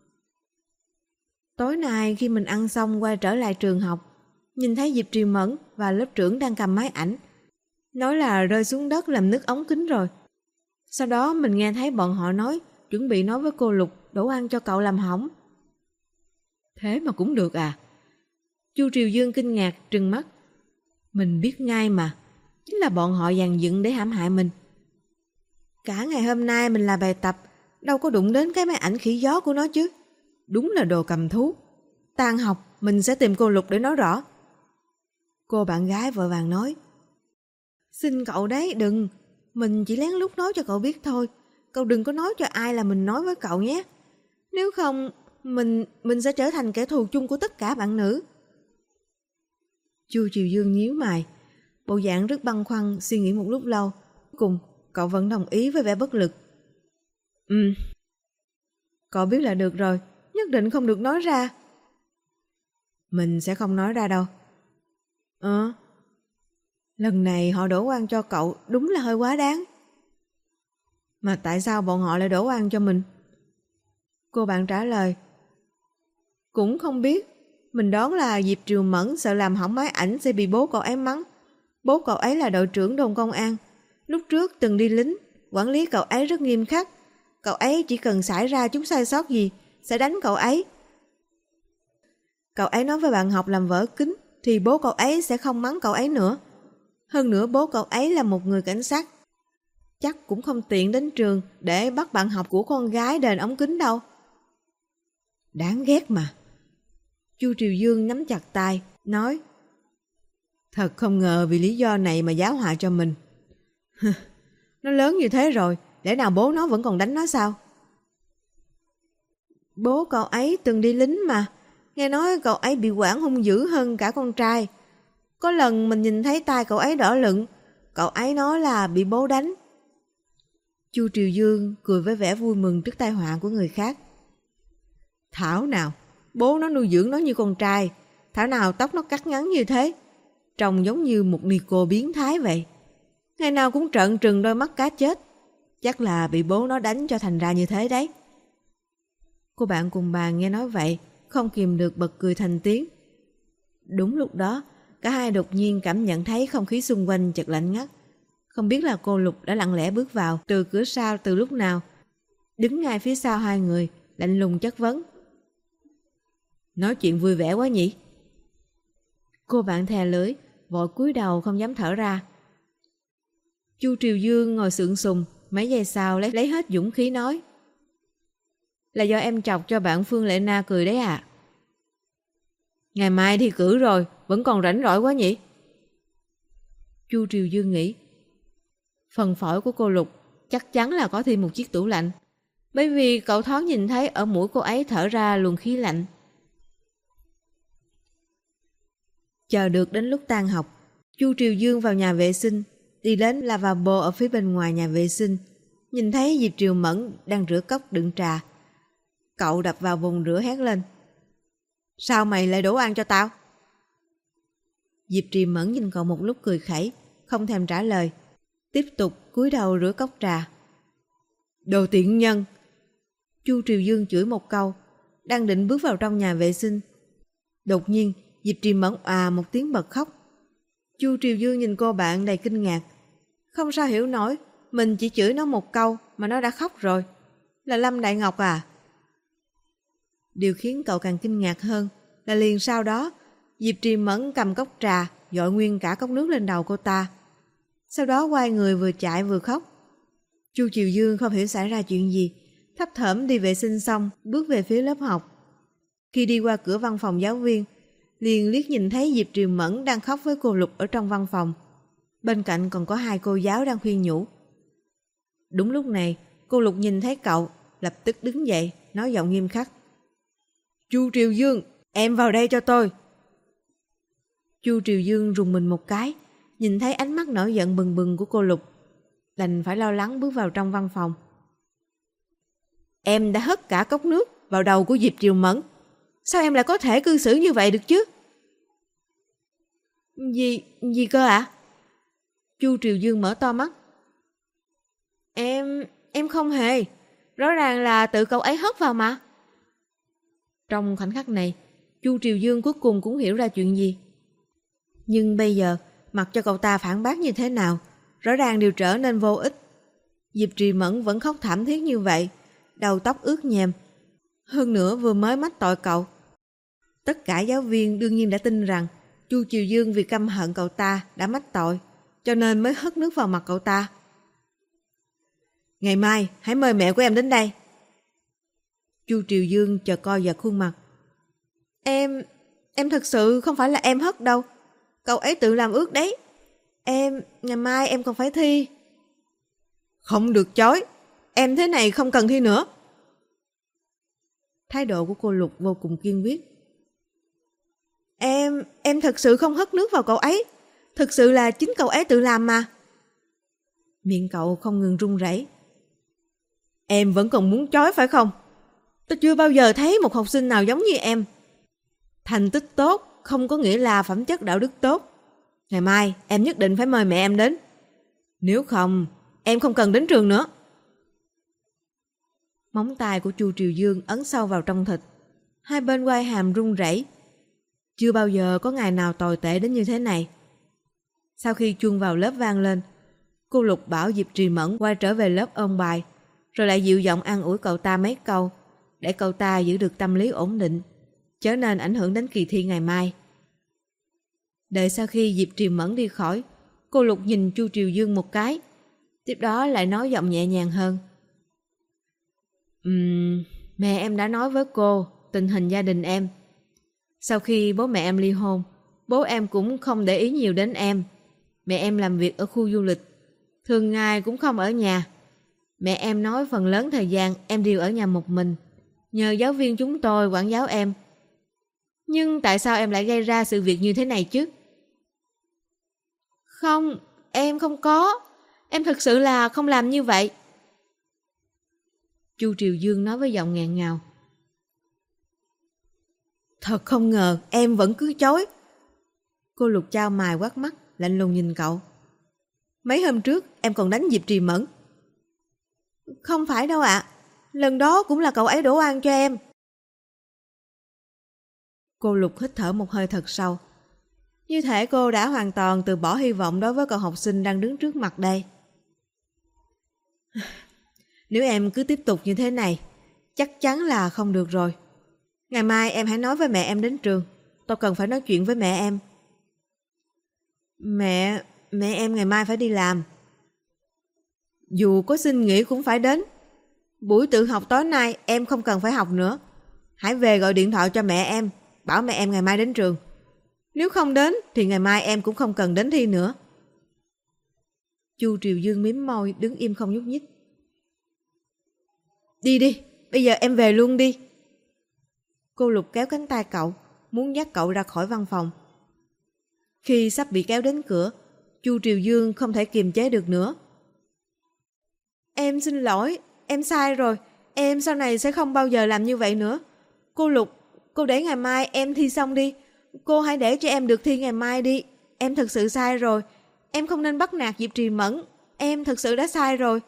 Tối nay khi mình ăn xong quay trở lại trường học, nhìn thấy Diệp Triều Mẫn và lớp trưởng đang cầm máy ảnh, nói là rơi xuống đất làm nứt ống kính rồi. Sau đó mình nghe thấy bọn họ nói chuẩn bị nói với cô Lục đổ ăn cho cậu làm hỏng. Thế mà cũng được à? Chu Triều Dương kinh ngạc trừng mắt. Mình biết ngay mà, chính là bọn họ dàn dựng để hãm hại mình. Cả ngày hôm nay mình làm bài tập, đâu có đụng đến cái máy ảnh khỉ gió của nó chứ. Đúng là đồ cầm thú. Tan học mình sẽ tìm cô Lục để nói rõ. Cô bạn gái vội vàng nói. Xin cậu đấy, đừng. Mình chỉ lén lút nói cho cậu biết thôi. Cậu đừng có nói cho ai là mình nói với cậu nhé. Nếu không, mình sẽ trở thành kẻ thù chung của tất cả bạn nữ. Chu Triều Dương nhíu mày, bộ dạng rất băn khoăn, suy nghĩ một lúc lâu. Cuối cùng, cậu vẫn đồng ý với vẻ bất lực. Cậu biết là được rồi, nhất định không được nói ra. Mình sẽ không nói ra đâu. Lần này họ đổ oan cho cậu đúng là hơi quá đáng. Mà tại sao bọn họ lại đổ oan cho mình? Cô bạn trả lời. Cũng không biết. Mình đoán là Diệp Triều Mẫn sợ làm hỏng máy ảnh sẽ bị bố cậu ấy mắng. Bố cậu ấy là đội trưởng đồn công an. Lúc trước từng đi lính, quản lý cậu ấy rất nghiêm khắc. Cậu ấy chỉ cần xảy ra chút sai sót gì sẽ đánh cậu ấy. Cậu ấy nói với bạn học làm vỡ kính thì bố cậu ấy sẽ không mắng cậu ấy nữa. Hơn nữa bố cậu ấy là một người cảnh sát. Chắc cũng không tiện đến trường để bắt bạn học của con gái đền ống kính đâu. Đáng ghét mà. Chu Triều Dương nắm chặt tay, nói: Thật không ngờ vì lý do này mà giáo họa cho mình. Nó lớn như thế rồi, lẽ nào bố nó vẫn còn đánh nó sao? Bố cậu ấy từng đi lính mà. Nghe nói cậu ấy bị quản hung dữ hơn cả con trai. Có lần mình nhìn thấy tay cậu ấy đỏ lựng. Cậu ấy nói là bị bố đánh. Chu Triều Dương cười với vẻ vui mừng trước tai họa của người khác. Thảo nào, bố nó nuôi dưỡng nó như con trai. Thảo nào tóc nó cắt ngắn như thế. Trông giống như một Nico biến thái vậy. Ngày nào cũng trợn trừng đôi mắt cá chết. Chắc là bị bố nó đánh cho thành ra như thế đấy. Cô bạn cùng bàn nghe nói vậy, không kìm được bật cười thành tiếng. Đúng lúc đó, cả hai đột nhiên cảm nhận thấy không khí xung quanh chợt lạnh ngắt. Không biết là cô Lục đã lặng lẽ bước vào từ cửa sau từ lúc nào. Đứng ngay phía sau hai người, lạnh lùng chất vấn. Nói chuyện vui vẻ quá nhỉ? Cô bạn thè lưỡi, vội cúi đầu không dám thở ra. Chu Triều Dương ngồi sượng sùng, mấy giây sau lấy hết dũng khí nói. Là do em chọc cho bạn Phương Lệ Na cười đấy à? Ngày mai thi cử rồi, vẫn còn rảnh rỗi quá nhỉ? Chu Triều Dương nghĩ. Phần phổi của cô Lục chắc chắn là có thêm một chiếc tủ lạnh, bởi vì cậu thoáng nhìn thấy ở mũi cô ấy thở ra luồng khí lạnh. Chờ được đến lúc tan học, Chu Triều Dương vào nhà vệ sinh, đi đến lavabo ở phía bên ngoài nhà vệ sinh, nhìn thấy Diệp Triều Mẫn đang rửa cốc đựng trà. Cậu đập vào bồn rửa hét lên. Sao mày lại đổ ăn cho tao? Diệp Triều Mẫn nhìn cậu một lúc cười khẩy, không thèm trả lời, tiếp tục cúi đầu rửa cốc trà. Đồ tiện nhân! Chu Triều Dương chửi một câu, đang định bước vào trong nhà vệ sinh. Đột nhiên Diệp Triều Mẫn một tiếng bật khóc. Chu Triều Dương nhìn cô bạn đầy kinh ngạc. Không sao hiểu nổi, mình chỉ chửi nó một câu mà nó đã khóc rồi. Là Lâm Đại Ngọc à? Điều khiến cậu càng kinh ngạc hơn là liền sau đó Diệp Triều Mẫn cầm cốc trà dội nguyên cả cốc nước lên đầu cô ta. Sau đó quay người vừa chạy vừa khóc. Chu Triều Dương không hiểu xảy ra chuyện gì, thấp thởm đi vệ sinh xong bước về phía lớp học. Khi đi qua cửa văn phòng giáo viên, liền liếc nhìn thấy Diệp Triều Mẫn đang khóc với cô Lục ở trong văn phòng. Bên cạnh còn có hai cô giáo đang khuyên nhủ. Đúng lúc này, cô Lục nhìn thấy cậu, lập tức đứng dậy, nói giọng nghiêm khắc. Chu Triều Dương, em vào đây cho tôi. Chu Triều Dương rùng mình một cái, nhìn thấy ánh mắt nổi giận bừng bừng của cô Lục, đành phải lo lắng bước vào trong văn phòng. Em đã hất cả cốc nước vào đầu của Diệp Triều Mẫn. Sao em lại có thể cư xử như vậy được chứ? Gì cơ ạ? Chu Triều Dương mở to mắt. Em không hề. Rõ ràng là tự cậu ấy hất vào mà. Trong khoảnh khắc này, Chu Triều Dương cuối cùng cũng hiểu ra chuyện gì. Nhưng bây giờ, mặc cho cậu ta phản bác như thế nào, rõ ràng đều trở nên vô ích. Diệp Triều Mẫn vẫn khóc thảm thiết như vậy, đầu tóc ướt nhèm. Hơn nữa vừa mới mách tội cậu. Tất cả giáo viên đương nhiên đã tin rằng Chu Triều Dương vì căm hận cậu ta đã mách tội, cho nên mới hất nước vào mặt cậu ta. Ngày mai hãy mời mẹ của em đến đây. Chu Triều Dương chợt co giật khuôn mặt. Em thật sự không phải là em hất đâu. Cậu ấy tự làm ướt đấy. Ngày mai em còn phải thi. Không được chối. Em thế này không cần thi nữa. Thái độ của cô Lục vô cùng kiên quyết. Em thật sự không hất nước vào cậu ấy. Thực sự là chính cậu ấy tự làm mà. Miệng cậu không ngừng run rẩy. Em vẫn còn muốn chối phải không? Tôi chưa bao giờ thấy một học sinh nào giống như em. Thành tích tốt không có nghĩa là phẩm chất đạo đức tốt. Ngày mai em nhất định phải mời mẹ em đến. Nếu không, em không cần đến trường nữa. Móng tay của Chu Triều Dương ấn sâu vào trong thịt. Hai bên quai hàm run rẩy. Chưa bao giờ có ngày nào tồi tệ đến như thế này. Sau khi chuông vào lớp vang lên, cô Lục bảo Diệp Triều Mẫn quay trở về lớp ôn bài, rồi lại dịu giọng an ủi cậu ta mấy câu, để cậu ta giữ được tâm lý ổn định, chớ nên ảnh hưởng đến kỳ thi ngày mai. Đợi sau khi Diệp Trì Mẫn đi khỏi, cô Lục nhìn Chu Triều Dương một cái, tiếp đó lại nói giọng nhẹ nhàng hơn. Mẹ em đã nói với cô tình hình gia đình em. Sau khi bố mẹ em ly hôn, bố em cũng không để ý nhiều đến em. Mẹ em làm việc ở khu du lịch, thường ngày cũng không ở nhà. Mẹ em nói phần lớn thời gian em đều ở nhà một mình, nhờ giáo viên chúng tôi quản giáo em. Nhưng tại sao em lại gây ra sự việc như thế này chứ? Không, em không có. Em thực sự là không làm như vậy. Chu Triều Dương nói với giọng nghẹn ngào. Thật không ngờ em vẫn cứ chối. Cô Lục chau mày quát mắt, lạnh lùng nhìn cậu. Mấy hôm trước em còn đánh Diệp Trì Mẫn. Không phải đâu ạ. Lần đó cũng là cậu ấy đổ oan cho em. Cô Lục hít thở một hơi thật sâu. Như thể cô đã hoàn toàn từ bỏ hy vọng đối với cậu học sinh đang đứng trước mặt đây. Nếu em cứ tiếp tục như thế này, chắc chắn là không được rồi. Ngày mai em hãy nói với mẹ em đến trường. Tôi cần phải nói chuyện với mẹ em. Mẹ em ngày mai phải đi làm. Dù có xin nghỉ cũng phải đến. Buổi tự học tối nay em không cần phải học nữa. Hãy về gọi điện thoại cho mẹ em, bảo mẹ em ngày mai đến trường. Nếu không đến thì ngày mai em cũng không cần đến thi nữa. Chu Triều Dương mím môi, đứng im không nhúc nhích. Đi đi, bây giờ em về luôn đi. Cô Lục kéo cánh tay cậu, muốn dắt cậu ra khỏi văn phòng. Khi sắp bị kéo đến cửa, Chu Triều Dương không thể kiềm chế được nữa. Em xin lỗi, em sai rồi. Em sau này sẽ không bao giờ làm như vậy nữa. Cô Lục, cô để ngày mai em thi xong đi. Cô hãy để cho em được thi ngày mai đi. Em thật sự sai rồi. Em không nên bắt nạt Diệp Trì Mẫn. Em thật sự đã sai rồi.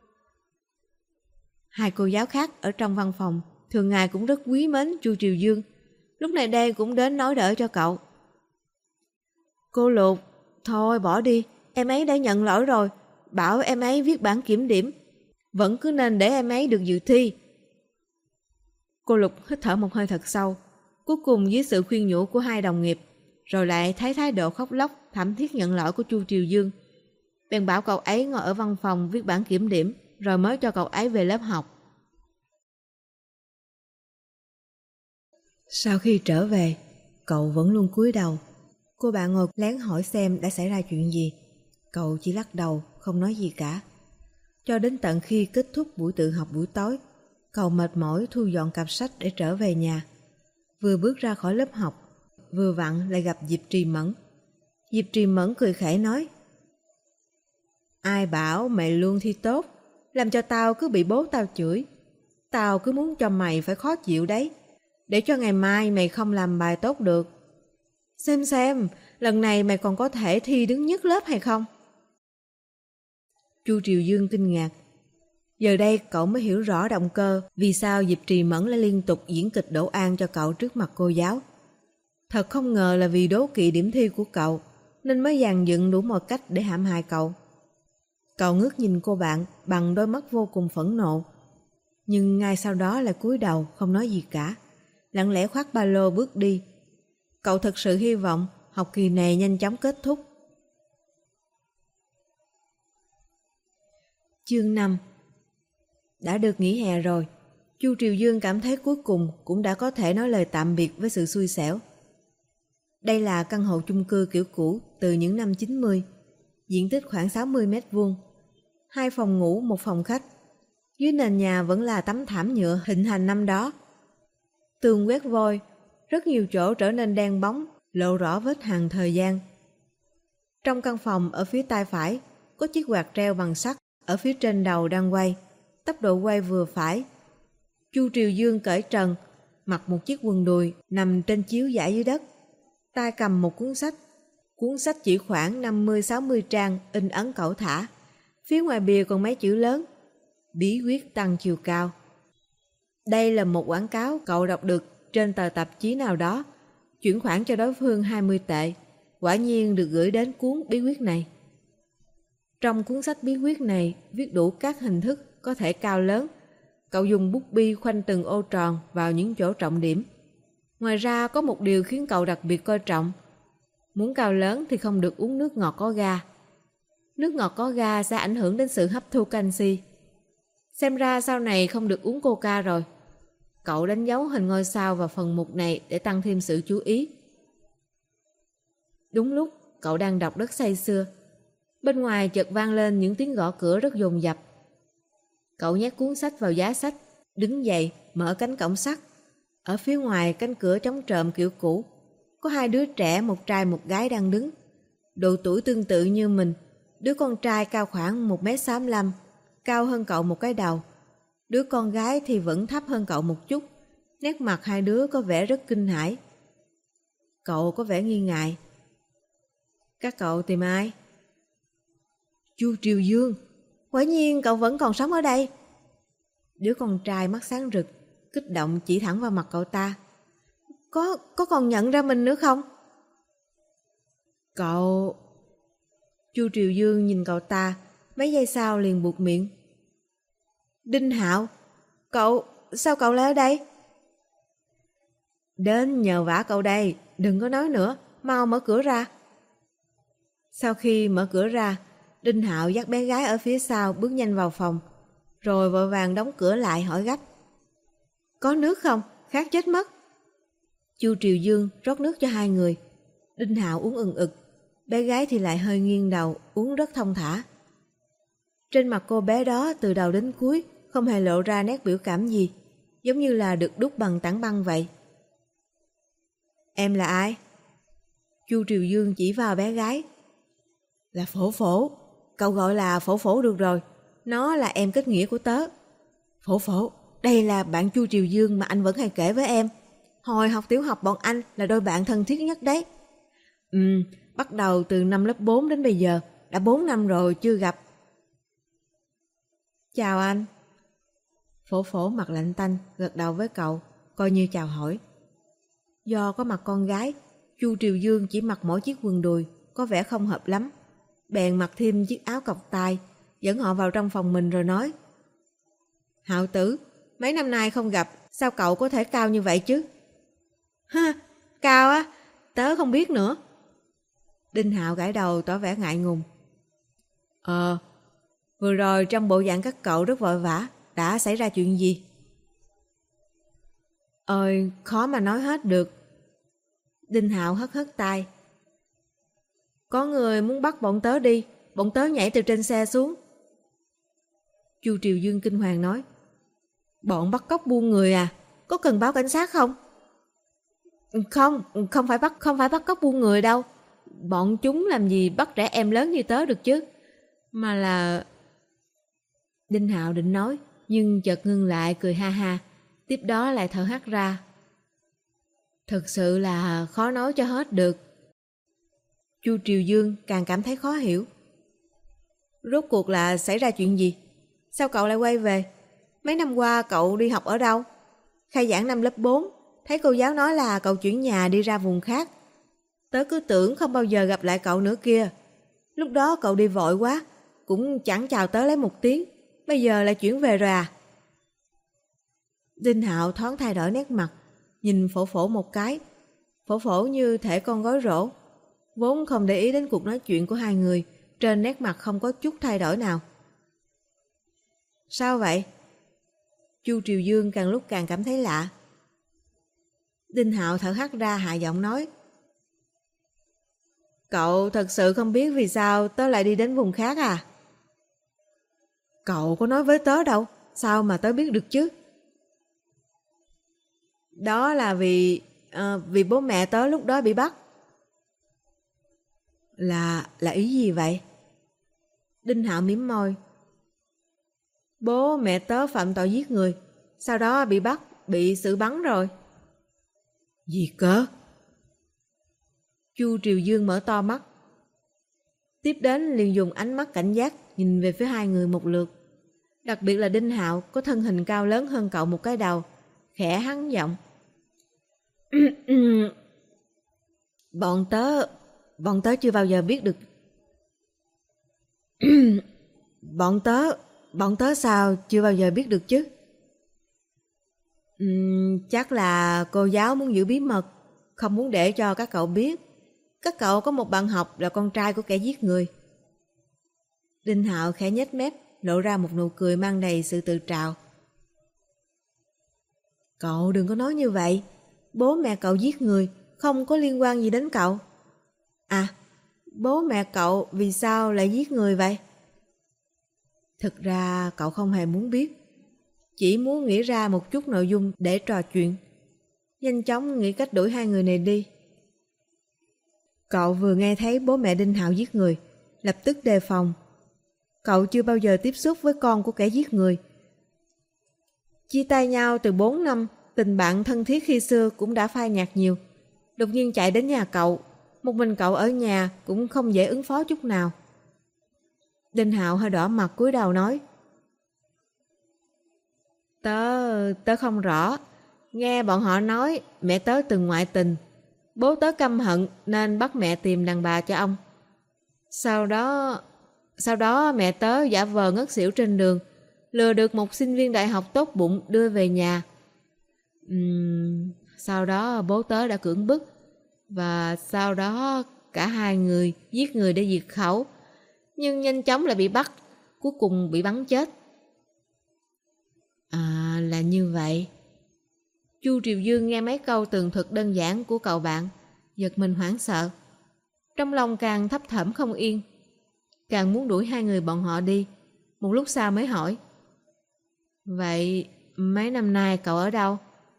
Hai cô giáo khác ở trong văn phòng thường ngày cũng rất quý mến Chu Triều Dương. Lúc này đây cũng đến nói đỡ cho cậu. Cô Lục, thôi bỏ đi. Em ấy đã nhận lỗi rồi. Bảo em ấy viết bản kiểm điểm. Vẫn cứ nên để em ấy được dự thi. Cô Lục hít thở một hơi thật sâu. Cuối cùng dưới sự khuyên nhủ của hai đồng nghiệp, rồi lại thấy thái độ khóc lóc thảm thiết nhận lỗi của Chu Triều Dương, bèn bảo cậu ấy ngồi ở văn phòng viết bản kiểm điểm, rồi mới cho cậu ấy về lớp học. Sau khi trở về, cậu vẫn luôn cúi đầu. Cô bạn ngồi lén hỏi xem đã xảy ra chuyện gì. Cậu chỉ lắc đầu, không nói gì cả. Cho đến tận khi kết thúc buổi tự học buổi tối, cậu mệt mỏi thu dọn cặp sách để trở về nhà. Vừa bước ra khỏi lớp học, vừa vặn lại gặp Diệp Trì Mẫn. Diệp Trì Mẫn cười khẩy nói: Ai bảo mày luôn thi tốt, làm cho tao cứ bị bố tao chửi. Tao cứ muốn cho mày phải khó chịu đấy, để cho ngày mai mày không làm bài tốt được. Xem, lần này mày còn có thể thi đứng nhất lớp hay không? Chu Triều Dương kinh ngạc. Giờ đây cậu mới hiểu rõ động cơ vì sao Diệp Trì Mẫn lại liên tục diễn kịch đổ oan cho cậu trước mặt cô giáo. Thật không ngờ là vì đố kỵ điểm thi của cậu nên mới dàn dựng đủ mọi cách để hãm hại cậu. Cậu ngước nhìn cô bạn bằng đôi mắt vô cùng phẫn nộ, nhưng ngay sau đó lại cúi đầu không nói gì cả, lặng lẽ khoác ba lô bước đi. Cậu thật sự hy vọng học kỳ này nhanh chóng kết thúc. Chương 5. Đã được nghỉ hè rồi, Chu Triều Dương cảm thấy cuối cùng cũng đã có thể nói lời tạm biệt với sự xui xẻo. Đây là căn hộ chung cư kiểu cũ từ những năm 90, diện tích khoảng 60 m², 2 phòng ngủ, 1 phòng khách. Dưới nền nhà vẫn là tấm thảm nhựa hình thành năm đó. Tường quét vôi, rất nhiều chỗ trở nên đen bóng, lộ rõ vết hằn thời gian. Trong căn phòng ở phía tay phải có chiếc quạt treo bằng sắt, ở phía trên đầu đang quay, tốc độ quay vừa phải. Chu Triều Dương cởi trần, mặc một chiếc quần đùi nằm trên chiếu giải dưới đất, tay cầm một cuốn sách. Cuốn sách chỉ khoảng 50-60 trang, in ấn cẩu thả. Phía ngoài bìa còn mấy chữ lớn: bí quyết tăng chiều cao. Đây là một quảng cáo cậu đọc được trên tờ tạp chí nào đó, chuyển khoản cho đối phương 20 tệ, quả nhiên được gửi đến cuốn bí quyết này. Trong cuốn sách bí quyết này viết đủ các hình thức có thể cao lớn, Cậu dùng bút bi khoanh từng ô tròn vào những chỗ trọng điểm. Ngoài ra có một điều khiến cậu đặc biệt coi trọng. Muốn cao lớn thì không được uống nước ngọt có ga. Nước ngọt có ga sẽ ảnh hưởng đến sự hấp thu canxi. Xem ra sau này không được uống coca rồi. Cậu đánh dấu hình ngôi sao vào phần mục này để tăng thêm sự chú ý. Đúng lúc cậu đang đọc rất say sưa, bên ngoài chợt vang lên những tiếng gõ cửa rất dồn dập. Cậu nhét cuốn sách vào giá sách, đứng dậy, mở cánh cổng sắt. Ở phía ngoài cánh cửa trống trộm kiểu cũ, có hai đứa trẻ, một trai một gái đang đứng. Độ tuổi tương tự như mình. Đứa con trai cao khoảng 1m65, cao hơn cậu một cái đầu. Đứa con gái thì vẫn thấp hơn cậu một chút. Nét mặt hai đứa có vẻ rất kinh hãi. Cậu có vẻ nghi ngại. Các cậu tìm ai? Chu Triều Dương. Quả nhiên cậu vẫn còn sống ở đây. Đứa con trai mắt sáng rực, kích động chỉ thẳng vào mặt cậu ta. Có còn nhận ra mình nữa không? Cậu... Chu Triều Dương nhìn cậu ta, mấy giây sau liền buột miệng. Đinh Hạo, sao cậu lại ở đây? Đến nhờ vả cậu đây, đừng có nói nữa, mau mở cửa ra. Sau khi mở cửa ra, Đinh Hạo dắt bé gái ở phía sau bước nhanh vào phòng, rồi vội vàng đóng cửa lại hỏi gấp. Có nước không? Khát chết mất. Chu Triều Dương rót nước cho hai người. Đinh Hạo uống ừng ực, bé gái thì lại hơi nghiêng đầu, uống rất thông thả. Trên mặt cô bé đó từ đầu đến cuối không hề lộ ra nét biểu cảm gì, giống như là được đúc bằng tảng băng vậy. Em là ai? Chu Triều Dương chỉ vào bé gái. Là Phổ Phổ, cậu gọi là Phổ Phổ được rồi, nó là em kết nghĩa của tớ. Phổ Phổ, đây là bạn Chu Triều Dương mà anh vẫn hay kể với em. Hồi học tiểu học bọn anh là đôi bạn thân thiết nhất đấy. Bắt đầu từ năm lớp 4 đến bây giờ, đã 4 năm rồi chưa gặp. Chào anh. Phổ Phổ mặt lạnh tanh gật đầu với cậu, coi như chào hỏi. Do có mặt con gái, Chu Triều Dương chỉ mặc mỗi chiếc quần đùi, có vẻ không hợp lắm. Bèn mặc thêm chiếc áo cộc tay, dẫn họ vào trong phòng mình rồi nói. Hạo tử, mấy năm nay không gặp, sao cậu có thể cao như vậy chứ? Ha, cao á, tớ không biết nữa. Đinh Hạo gãi đầu tỏ vẻ ngại ngùng. Vừa rồi trong bộ dạng các cậu rất vội vã, đã xảy ra chuyện gì? Ôi, khó mà nói hết được. Đinh Hạo hất hất tay. Có người muốn bắt bọn tớ đi, bọn tớ nhảy từ trên xe xuống. Chu Triều Dương kinh hoàng nói. Bọn bắt cóc buôn người à? Có cần báo cảnh sát không? Không phải bắt cóc buôn người đâu. Bọn chúng làm gì bắt trẻ em lớn như tớ được chứ? Mà là... Đinh Hạo định nói, nhưng chợt ngưng lại cười ha ha, tiếp đó lại thở hắt ra. Thực sự là khó nói cho hết được. Chu Triều Dương càng cảm thấy khó hiểu. Rốt cuộc là xảy ra chuyện gì? Sao cậu lại quay về? Mấy năm qua cậu đi học ở đâu? Khai giảng năm lớp 4, thấy cô giáo nói là cậu chuyển nhà đi ra vùng khác. Tớ cứ tưởng không bao giờ gặp lại cậu nữa kia. Lúc đó cậu đi vội quá, cũng chẳng chào tớ lấy một tiếng. Bây giờ lại chuyển về rồi à? Đinh Hạo thoáng thay đổi nét mặt, nhìn Phổ Phổ một cái. Phổ Phổ như thể con gói rổ, vốn không để ý đến cuộc nói chuyện của hai người, trên nét mặt không có chút thay đổi nào. Sao vậy? Chu Triều Dương càng lúc càng cảm thấy lạ. Đinh Hạo thở hắt ra hạ giọng nói. Cậu thật sự không biết vì sao tớ lại đi đến vùng khác à? Cậu có nói với tớ đâu, sao mà tớ biết được chứ? Đó là vì bố mẹ tớ lúc đó bị bắt. Là ý gì vậy? Đinh Hạo mím môi. Bố mẹ tớ phạm tội giết người, sau đó bị bắt, bị xử bắn rồi. Gì cơ? Chu Triều Dương mở to mắt. Tiếp đến liền dùng ánh mắt cảnh giác nhìn về phía hai người một lượt. Đặc biệt là Đinh Hạo có thân hình cao lớn hơn cậu một cái đầu, khẽ hắn giọng. Bọn tớ chưa bao giờ biết được. Bọn tớ sao chưa bao giờ biết được chứ? Chắc là cô giáo muốn giữ bí mật, không muốn để cho các cậu biết. Các cậu có một bạn học là con trai của kẻ giết người. Đinh Hạo khẽ nhếch mép, lộ ra một nụ cười mang đầy sự tự trào. Cậu đừng có nói như vậy. Bố mẹ cậu giết người, không có liên quan gì đến cậu. À, bố mẹ cậu vì sao lại giết người vậy? Thực ra cậu không hề muốn biết. Chỉ muốn nghĩ ra một chút nội dung để trò chuyện. Nhanh chóng nghĩ cách đuổi hai người này đi. Cậu vừa nghe thấy bố mẹ Đinh Hạo giết người, lập tức đề phòng. Cậu chưa bao giờ tiếp xúc với con của kẻ giết người. Chia tay nhau từ 4 năm, tình bạn thân thiết khi xưa cũng đã phai nhạt nhiều. Đột nhiên chạy đến nhà cậu, một mình cậu ở nhà cũng không dễ ứng phó chút nào. Đinh Hạo hơi đỏ mặt cúi đầu nói: Tớ không rõ. Nghe bọn họ nói mẹ tớ từng ngoại tình. Bố tớ căm hận nên bắt mẹ tìm đàn bà cho ông. Sau đó mẹ tớ giả vờ ngất xỉu trên đường, lừa được một sinh viên đại học tốt bụng đưa về nhà. Sau đó bố tớ đã cưỡng bức, và sau đó cả hai người giết người để diệt khẩu, nhưng nhanh chóng lại bị bắt, cuối cùng bị bắn chết. À, là như vậy. Chu Triều Dương nghe mấy câu tường thuật đơn giản của cậu bạn, giật mình hoảng sợ. Trong lòng càng thấp thỏm không yên, càng muốn đuổi hai người bọn họ đi. Một lúc sau mới hỏi: Vậy mấy năm nay cậu ở đâu?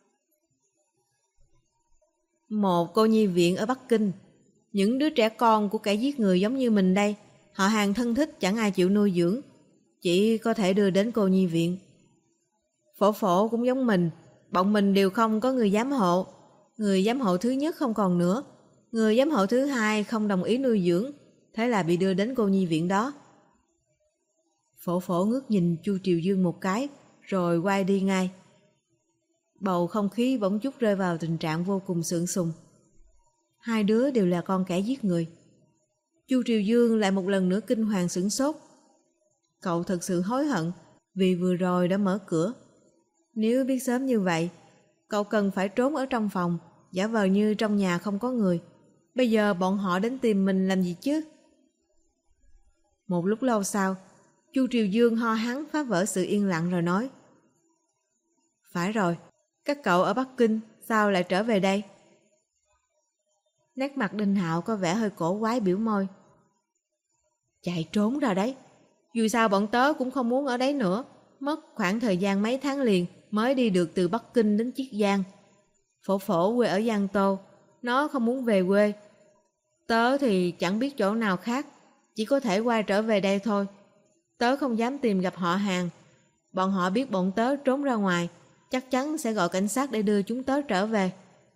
Một cô nhi viện ở Bắc Kinh. Những đứa trẻ con của kẻ giết người giống như mình đây, họ hàng thân thích chẳng ai chịu nuôi dưỡng, chỉ có thể đưa đến cô nhi viện. Phổ phổ cũng giống mình, bọn mình đều không có người giám hộ. Người giám hộ thứ nhất không còn nữa, người giám hộ thứ hai không đồng ý nuôi dưỡng, thế là bị đưa đến cô nhi viện đó. Phổ phổ ngước nhìn Chu Triều Dương một cái, rồi quay đi ngay. Bầu không khí bỗng chút rơi vào tình trạng vô cùng sượng sùng. Hai đứa đều là con kẻ giết người. Chu Triều Dương lại một lần nữa kinh hoàng sửng sốt. Cậu thật sự hối hận vì vừa rồi đã mở cửa. Nếu biết sớm như vậy, cậu cần phải trốn ở trong phòng, giả vờ như trong nhà không có người. Bây giờ bọn họ đến tìm mình làm gì chứ? Một lúc lâu sau, Chu Triều Dương ho hắng phá vỡ sự yên lặng rồi nói: Phải rồi, các cậu ở Bắc Kinh sao lại trở về đây? Nét mặt Đinh Hạo có vẻ hơi cổ quái, biểu môi. Chạy trốn ra đấy. Dù sao bọn tớ cũng không muốn ở đấy nữa. Mất khoảng thời gian mấy tháng liền mới đi được từ Bắc Kinh đến Chiết Giang. Phổ phổ quê ở Giang Tô, nó không muốn về quê. Tớ thì chẳng biết chỗ nào khác, chỉ có thể quay trở về đây thôi. Tớ không dám tìm gặp họ hàng. Bọn họ biết bọn tớ trốn ra ngoài, chắc chắn sẽ gọi cảnh sát để đưa chúng tớ trở về.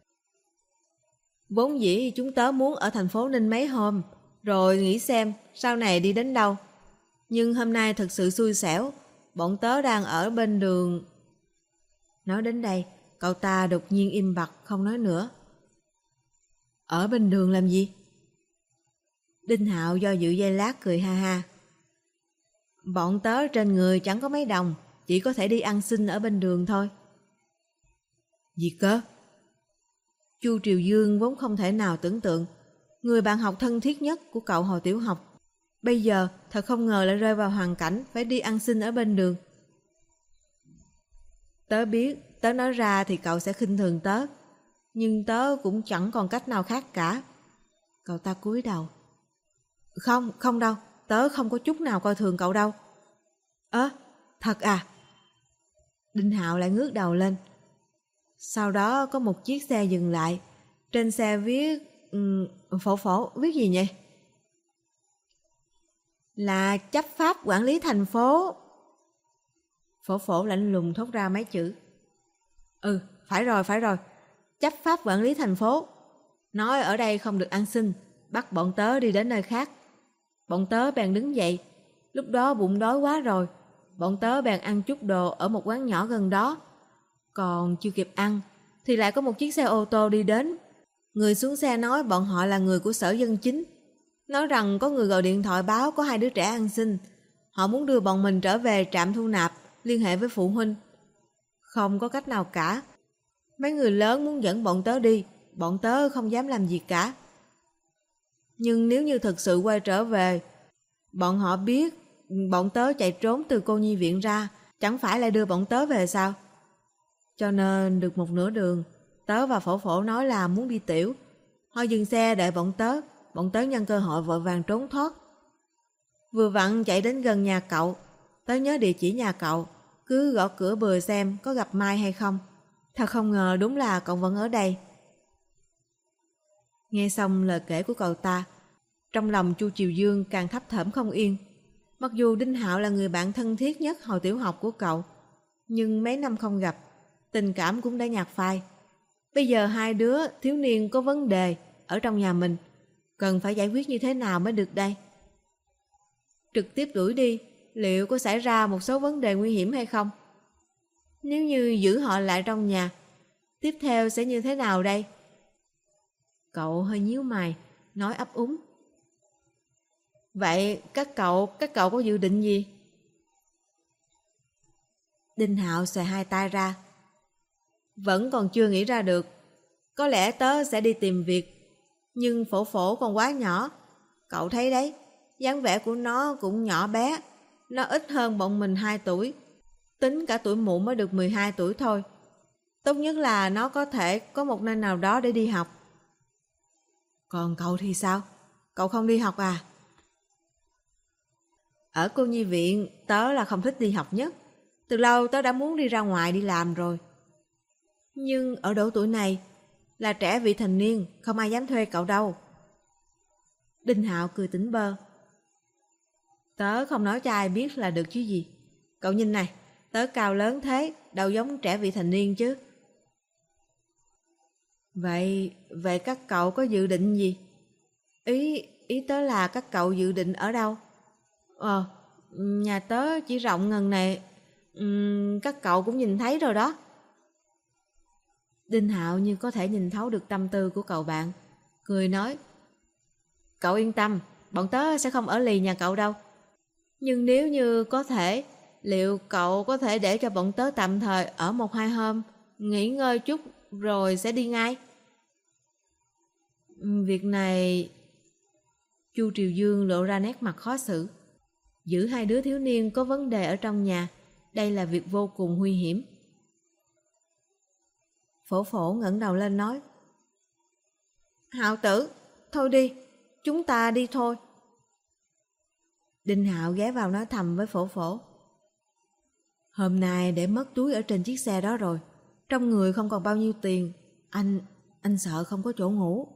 Vốn dĩ chúng tớ muốn ở thành phố Ninh mấy hôm, rồi nghĩ xem sau này đi đến đâu. Nhưng hôm nay thật sự xui xẻo, bọn tớ đang ở bên đường. Nói đến đây, cậu ta đột nhiên im bặt không nói nữa. Ở bên đường làm gì? Đinh Hạo do dự giây lát cười ha ha. Bọn tớ trên người chẳng có mấy đồng, chỉ có thể đi ăn xin ở bên đường thôi. Gì cơ? Chu Triều Dương vốn không thể nào tưởng tượng, người bạn học thân thiết nhất của cậu hồi tiểu học bây giờ thật không ngờ lại rơi vào hoàn cảnh phải đi ăn xin ở bên đường. Tớ biết, tớ nói ra thì cậu sẽ khinh thường tớ, nhưng tớ cũng chẳng còn cách nào khác cả. Cậu ta cúi đầu. Không đâu, tớ không có chút nào coi thường cậu đâu. Thật à? Đinh Hạo lại ngước đầu lên. Sau đó có một chiếc xe dừng lại. Trên xe viết... Phổ viết gì nhỉ? Là chấp pháp quản lý thành phố. Phổ lạnh lùng thốt ra mấy chữ. Phải rồi. Chấp pháp quản lý thành phố. Nói ở đây không được ăn xin, bắt bọn tớ đi đến nơi khác. Bọn tớ bèn đứng dậy. Lúc đó bụng đói quá rồi, bọn tớ bèn ăn chút đồ ở một quán nhỏ gần đó. Còn chưa kịp ăn thì lại có một chiếc xe ô tô đi đến. Người xuống xe nói bọn họ là người của Sở Dân Chính, nói rằng có người gọi điện thoại báo có 2 đứa trẻ ăn xin. Họ muốn đưa bọn mình trở về trạm thu nạp, liên hệ với phụ huynh. Không có cách nào cả, Mấy người lớn muốn dẫn bọn tớ đi, bọn tớ không dám làm gì cả. Nhưng nếu như thực sự quay trở về, bọn họ biết bọn tớ chạy trốn từ cô nhi viện ra, chẳng phải lại đưa bọn tớ về sao? Cho nên được một nửa đường, tớ và phổ phổ nói là muốn đi tiểu. Họ dừng xe đợi bọn tớ nhân cơ hội vội vàng trốn thoát. Vừa vặn chạy đến gần nhà cậu, tớ nhớ địa chỉ nhà cậu, cứ gõ cửa bừa xem có gặp Mai hay không. Thật không ngờ đúng là cậu vẫn ở đây. Nghe xong lời kể của cậu ta, trong lòng Chu Triều Dương càng thấp thởm không yên. Mặc dù Đinh Hạo là người bạn thân thiết nhất hồi tiểu học của cậu, nhưng mấy năm không gặp, tình cảm cũng đã nhạt phai. Bây giờ hai đứa thiếu niên có vấn đề ở trong nhà mình, cần phải giải quyết như thế nào mới được đây? Trực tiếp đuổi đi, liệu có xảy ra một số vấn đề nguy hiểm hay không? Nếu như giữ họ lại trong nhà, tiếp theo sẽ như thế nào đây? Cậu hơi nhíu mày, nói ấp úng. Vậy các cậu có dự định gì? Đinh Hạo xòe hai tay ra. Vẫn còn chưa nghĩ ra được. Có lẽ tớ sẽ đi tìm việc, nhưng phổ phổ còn quá nhỏ. Cậu thấy đấy, dáng vẻ của nó cũng nhỏ bé, nó ít hơn bọn mình 2 tuổi. Tính cả tuổi mụ mới được 12 tuổi thôi. Tốt nhất là nó có thể có một nơi nào đó để đi học. Còn cậu thì sao? Cậu không đi học à? Ở cô nhi viện, tớ là không thích đi học nhất. Từ lâu tớ đã muốn đi ra ngoài đi làm rồi. Nhưng ở độ tuổi này, là trẻ vị thành niên, không ai dám thuê cậu đâu. Đinh Hạo cười tỉnh bơ. Tớ không nói cho ai biết là được chứ gì. Cậu nhìn này, tớ cao lớn thế, đâu giống trẻ vị thành niên chứ. Vậy các cậu có dự định gì? Ý tớ là các cậu dự định ở đâu? Nhà tớ chỉ rộng ngần này, các cậu cũng nhìn thấy rồi đó. Đinh Hạo như có thể nhìn thấu được tâm tư của cậu bạn, cười nói. Cậu yên tâm, bọn tớ sẽ không ở lì nhà cậu đâu. Nhưng nếu như có thể, liệu cậu có thể để cho bọn tớ tạm thời ở 1-2 hôm, nghỉ ngơi chút rồi sẽ đi ngay? Việc này... Chu Triều Dương lộ ra nét mặt khó xử. Giữ hai đứa thiếu niên có vấn đề ở trong nhà, đây là việc vô cùng nguy hiểm. Phổ phổ ngẩng đầu lên nói. Hạo tử, thôi đi, chúng ta đi thôi. Đinh Hạo ghé vào nói thầm với phổ phổ. Hôm nay để mất túi ở trên chiếc xe đó rồi, trong người không còn bao nhiêu tiền, anh sợ không có chỗ ngủ.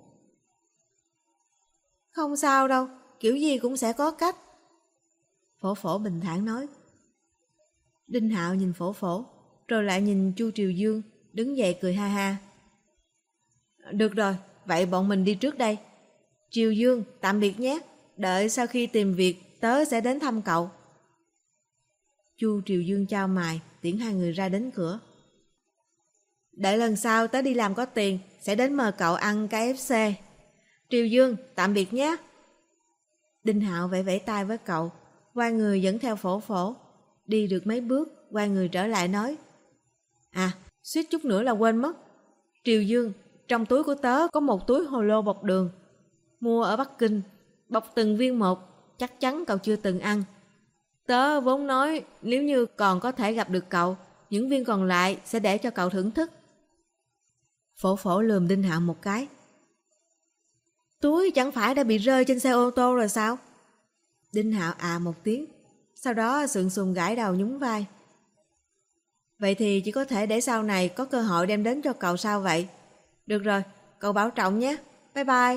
Không sao đâu, kiểu gì cũng sẽ có cách. Phổ phổ bình thản nói. Đinh Hạo nhìn phổ phổ, rồi lại nhìn Chu Triều Dương, đứng dậy cười ha ha. Được rồi, vậy bọn mình đi trước đây. Triều Dương, tạm biệt nhé, đợi sau khi tìm việc tớ sẽ đến thăm cậu. Chu Triều Dương chào mày, tiễn hai người ra đến cửa. Đợi lần sau tớ đi làm có tiền, sẽ đến mời cậu ăn KFC. Triều Dương, tạm biệt nhé. Đinh Hạo vẫy vẫy tay với cậu, quay người dẫn theo phổ phổ. Đi được mấy bước, quay người trở lại nói. À, suýt chút nữa là quên mất. Triều Dương, trong túi của tớ có một túi hồ lô bọc đường. Mua ở Bắc Kinh, bọc từng viên một, chắc chắn cậu chưa từng ăn. Tớ vốn nói nếu như còn có thể gặp được cậu, những viên còn lại sẽ để cho cậu thưởng thức. Phổ phổ lườm Đinh Hạo một cái. Túi chẳng phải đã bị rơi trên xe ô tô rồi sao? Đinh Hạo à một tiếng, sau đó sượng sùng gãi đầu nhún vai. Vậy thì chỉ có thể để sau này có cơ hội đem đến cho cậu sao vậy? Được rồi, cậu bảo trọng nhé. Bye bye.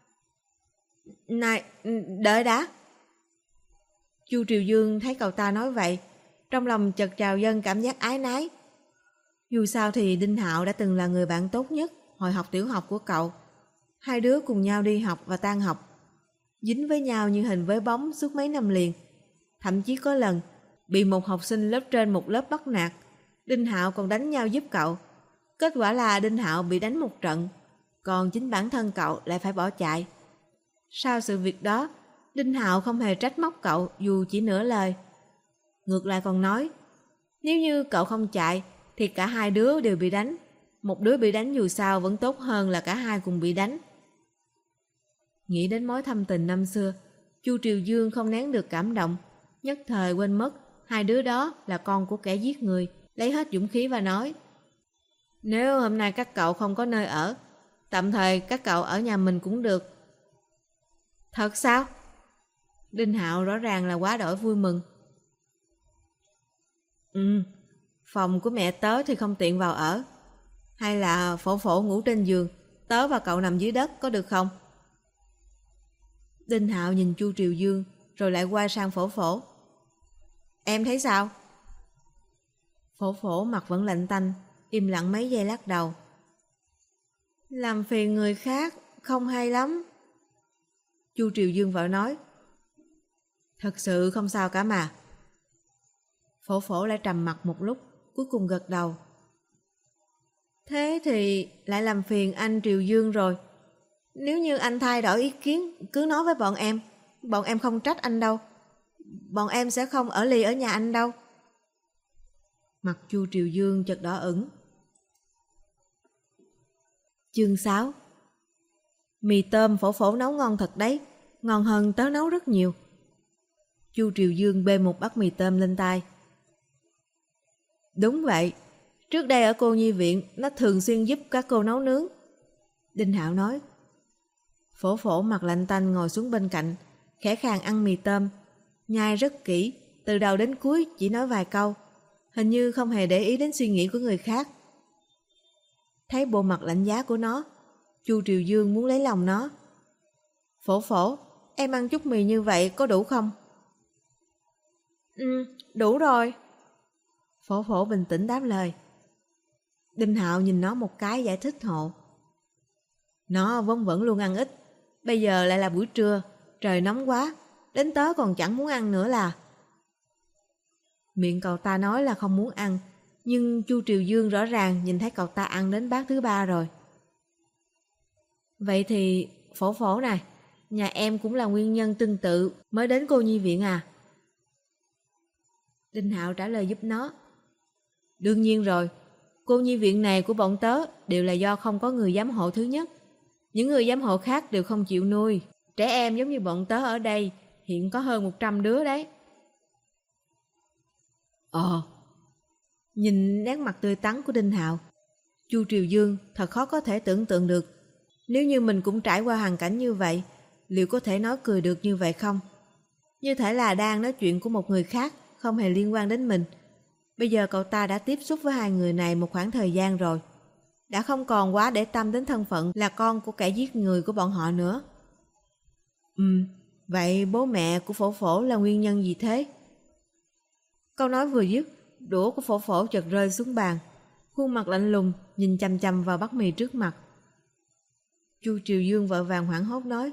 Này, đợi đã. Chu Triều Dương thấy cậu ta nói vậy, trong lòng chợt trào dâng cảm giác ái nái. Dù sao thì Đinh Hạo đã từng là người bạn tốt nhất hồi học tiểu học của cậu. Hai đứa cùng nhau đi học và tan học, dính với nhau như hình với bóng suốt mấy năm liền. Thậm chí có lần bị một học sinh lớp trên một lớp bắt nạt, Đinh Hạo còn đánh nhau giúp cậu. Kết quả là Đinh Hạo bị đánh một trận, còn chính bản thân cậu lại phải bỏ chạy. Sau sự việc đó, Đinh Hạo không hề trách móc cậu dù chỉ nửa lời. Ngược lại còn nói, nếu như cậu không chạy thì cả hai đứa đều bị đánh. Một đứa bị đánh dù sao vẫn tốt hơn là cả hai cùng bị đánh. Nghĩ đến mối thâm tình năm xưa, Chu Triều Dương không nén được cảm động, nhất thời quên mất hai đứa đó là con của kẻ giết người, lấy hết dũng khí và nói: nếu hôm nay các cậu không có nơi ở, tạm thời các cậu ở nhà mình cũng được. Thật sao? Đinh Hạo rõ ràng là quá đổi vui mừng. Phòng của mẹ tớ thì không tiện vào ở. Hay là phổ phổ ngủ trên giường, tớ và cậu nằm dưới đất có được không? Đinh Hạo nhìn Chu Triều Dương rồi lại qua sang phổ phổ. Em thấy sao? Phổ phổ mặt vẫn lạnh tanh, im lặng mấy giây lắc đầu. Làm phiền người khác không hay lắm. Chu Triều Dương vợ nói. Thật sự không sao cả mà. Phổ phổ lại trầm mặt một lúc, cuối cùng gật đầu. Thế thì lại làm phiền anh Triều Dương rồi. Nếu như anh thay đổi ý kiến, cứ nói với bọn em không trách anh đâu. Bọn em sẽ không ở lì ở nhà anh đâu. Mặt Chu Triều Dương chợt đỏ ửng. Chương 6. Mì tôm phổ phổ nấu ngon thật đấy, ngon hơn tớ nấu rất nhiều. Chu Triều Dương bê một bát mì tôm lên tay. Đúng vậy, trước đây ở cô nhi viện nó thường xuyên giúp các cô nấu nướng. Đinh Hạo nói. Phổ phổ mặt lạnh tanh ngồi xuống bên cạnh, khẽ khàng ăn mì tôm, nhai rất kỹ, từ đầu đến cuối chỉ nói vài câu, hình như không hề để ý đến suy nghĩ của người khác. Thấy bộ mặt lạnh giá của nó, Chu Triều Dương muốn lấy lòng nó. Phổ phổ, em ăn chút mì như vậy có đủ không? Đủ rồi. Phổ phổ bình tĩnh đáp lời. Đinh Hạo nhìn nó một cái giải thích hộ. Nó vốn vẫn luôn ăn ít, bây giờ lại là buổi trưa, trời nóng quá, đến tớ còn chẳng muốn ăn nữa là. Miệng cậu ta nói là không muốn ăn, nhưng Chu Triều Dương rõ ràng nhìn thấy cậu ta ăn đến bát thứ 3 rồi. Vậy thì phổ phổ này, nhà em cũng là nguyên nhân tương tự mới đến cô nhi viện à? Đinh Hạo trả lời giúp nó. Đương nhiên rồi, cô nhi viện này của bọn tớ đều là do không có người giám hộ thứ nhất. Những người giám hộ khác đều không chịu nuôi. Trẻ em giống như bọn tớ ở đây hiện có hơn 100 đứa đấy. Nhìn nét mặt tươi tắn của Đinh Hạo, Chu Triều Dương thật khó có thể tưởng tượng được. Nếu như mình cũng trải qua hoàn cảnh như vậy, liệu có thể nói cười được như vậy không? Như thể là đang nói chuyện của một người khác, không hề liên quan đến mình. Bây giờ cậu ta đã tiếp xúc với hai người này một khoảng thời gian rồi, đã không còn quá để tâm đến thân phận là con của kẻ giết người của bọn họ nữa. Vậy bố mẹ của phổ phổ là nguyên nhân gì thế? Câu nói vừa dứt, đũa của phổ phổ chợt rơi xuống bàn, khuôn mặt lạnh lùng nhìn chằm chằm vào bát mì trước mặt. Chu Triều Dương vội vàng hoảng hốt nói.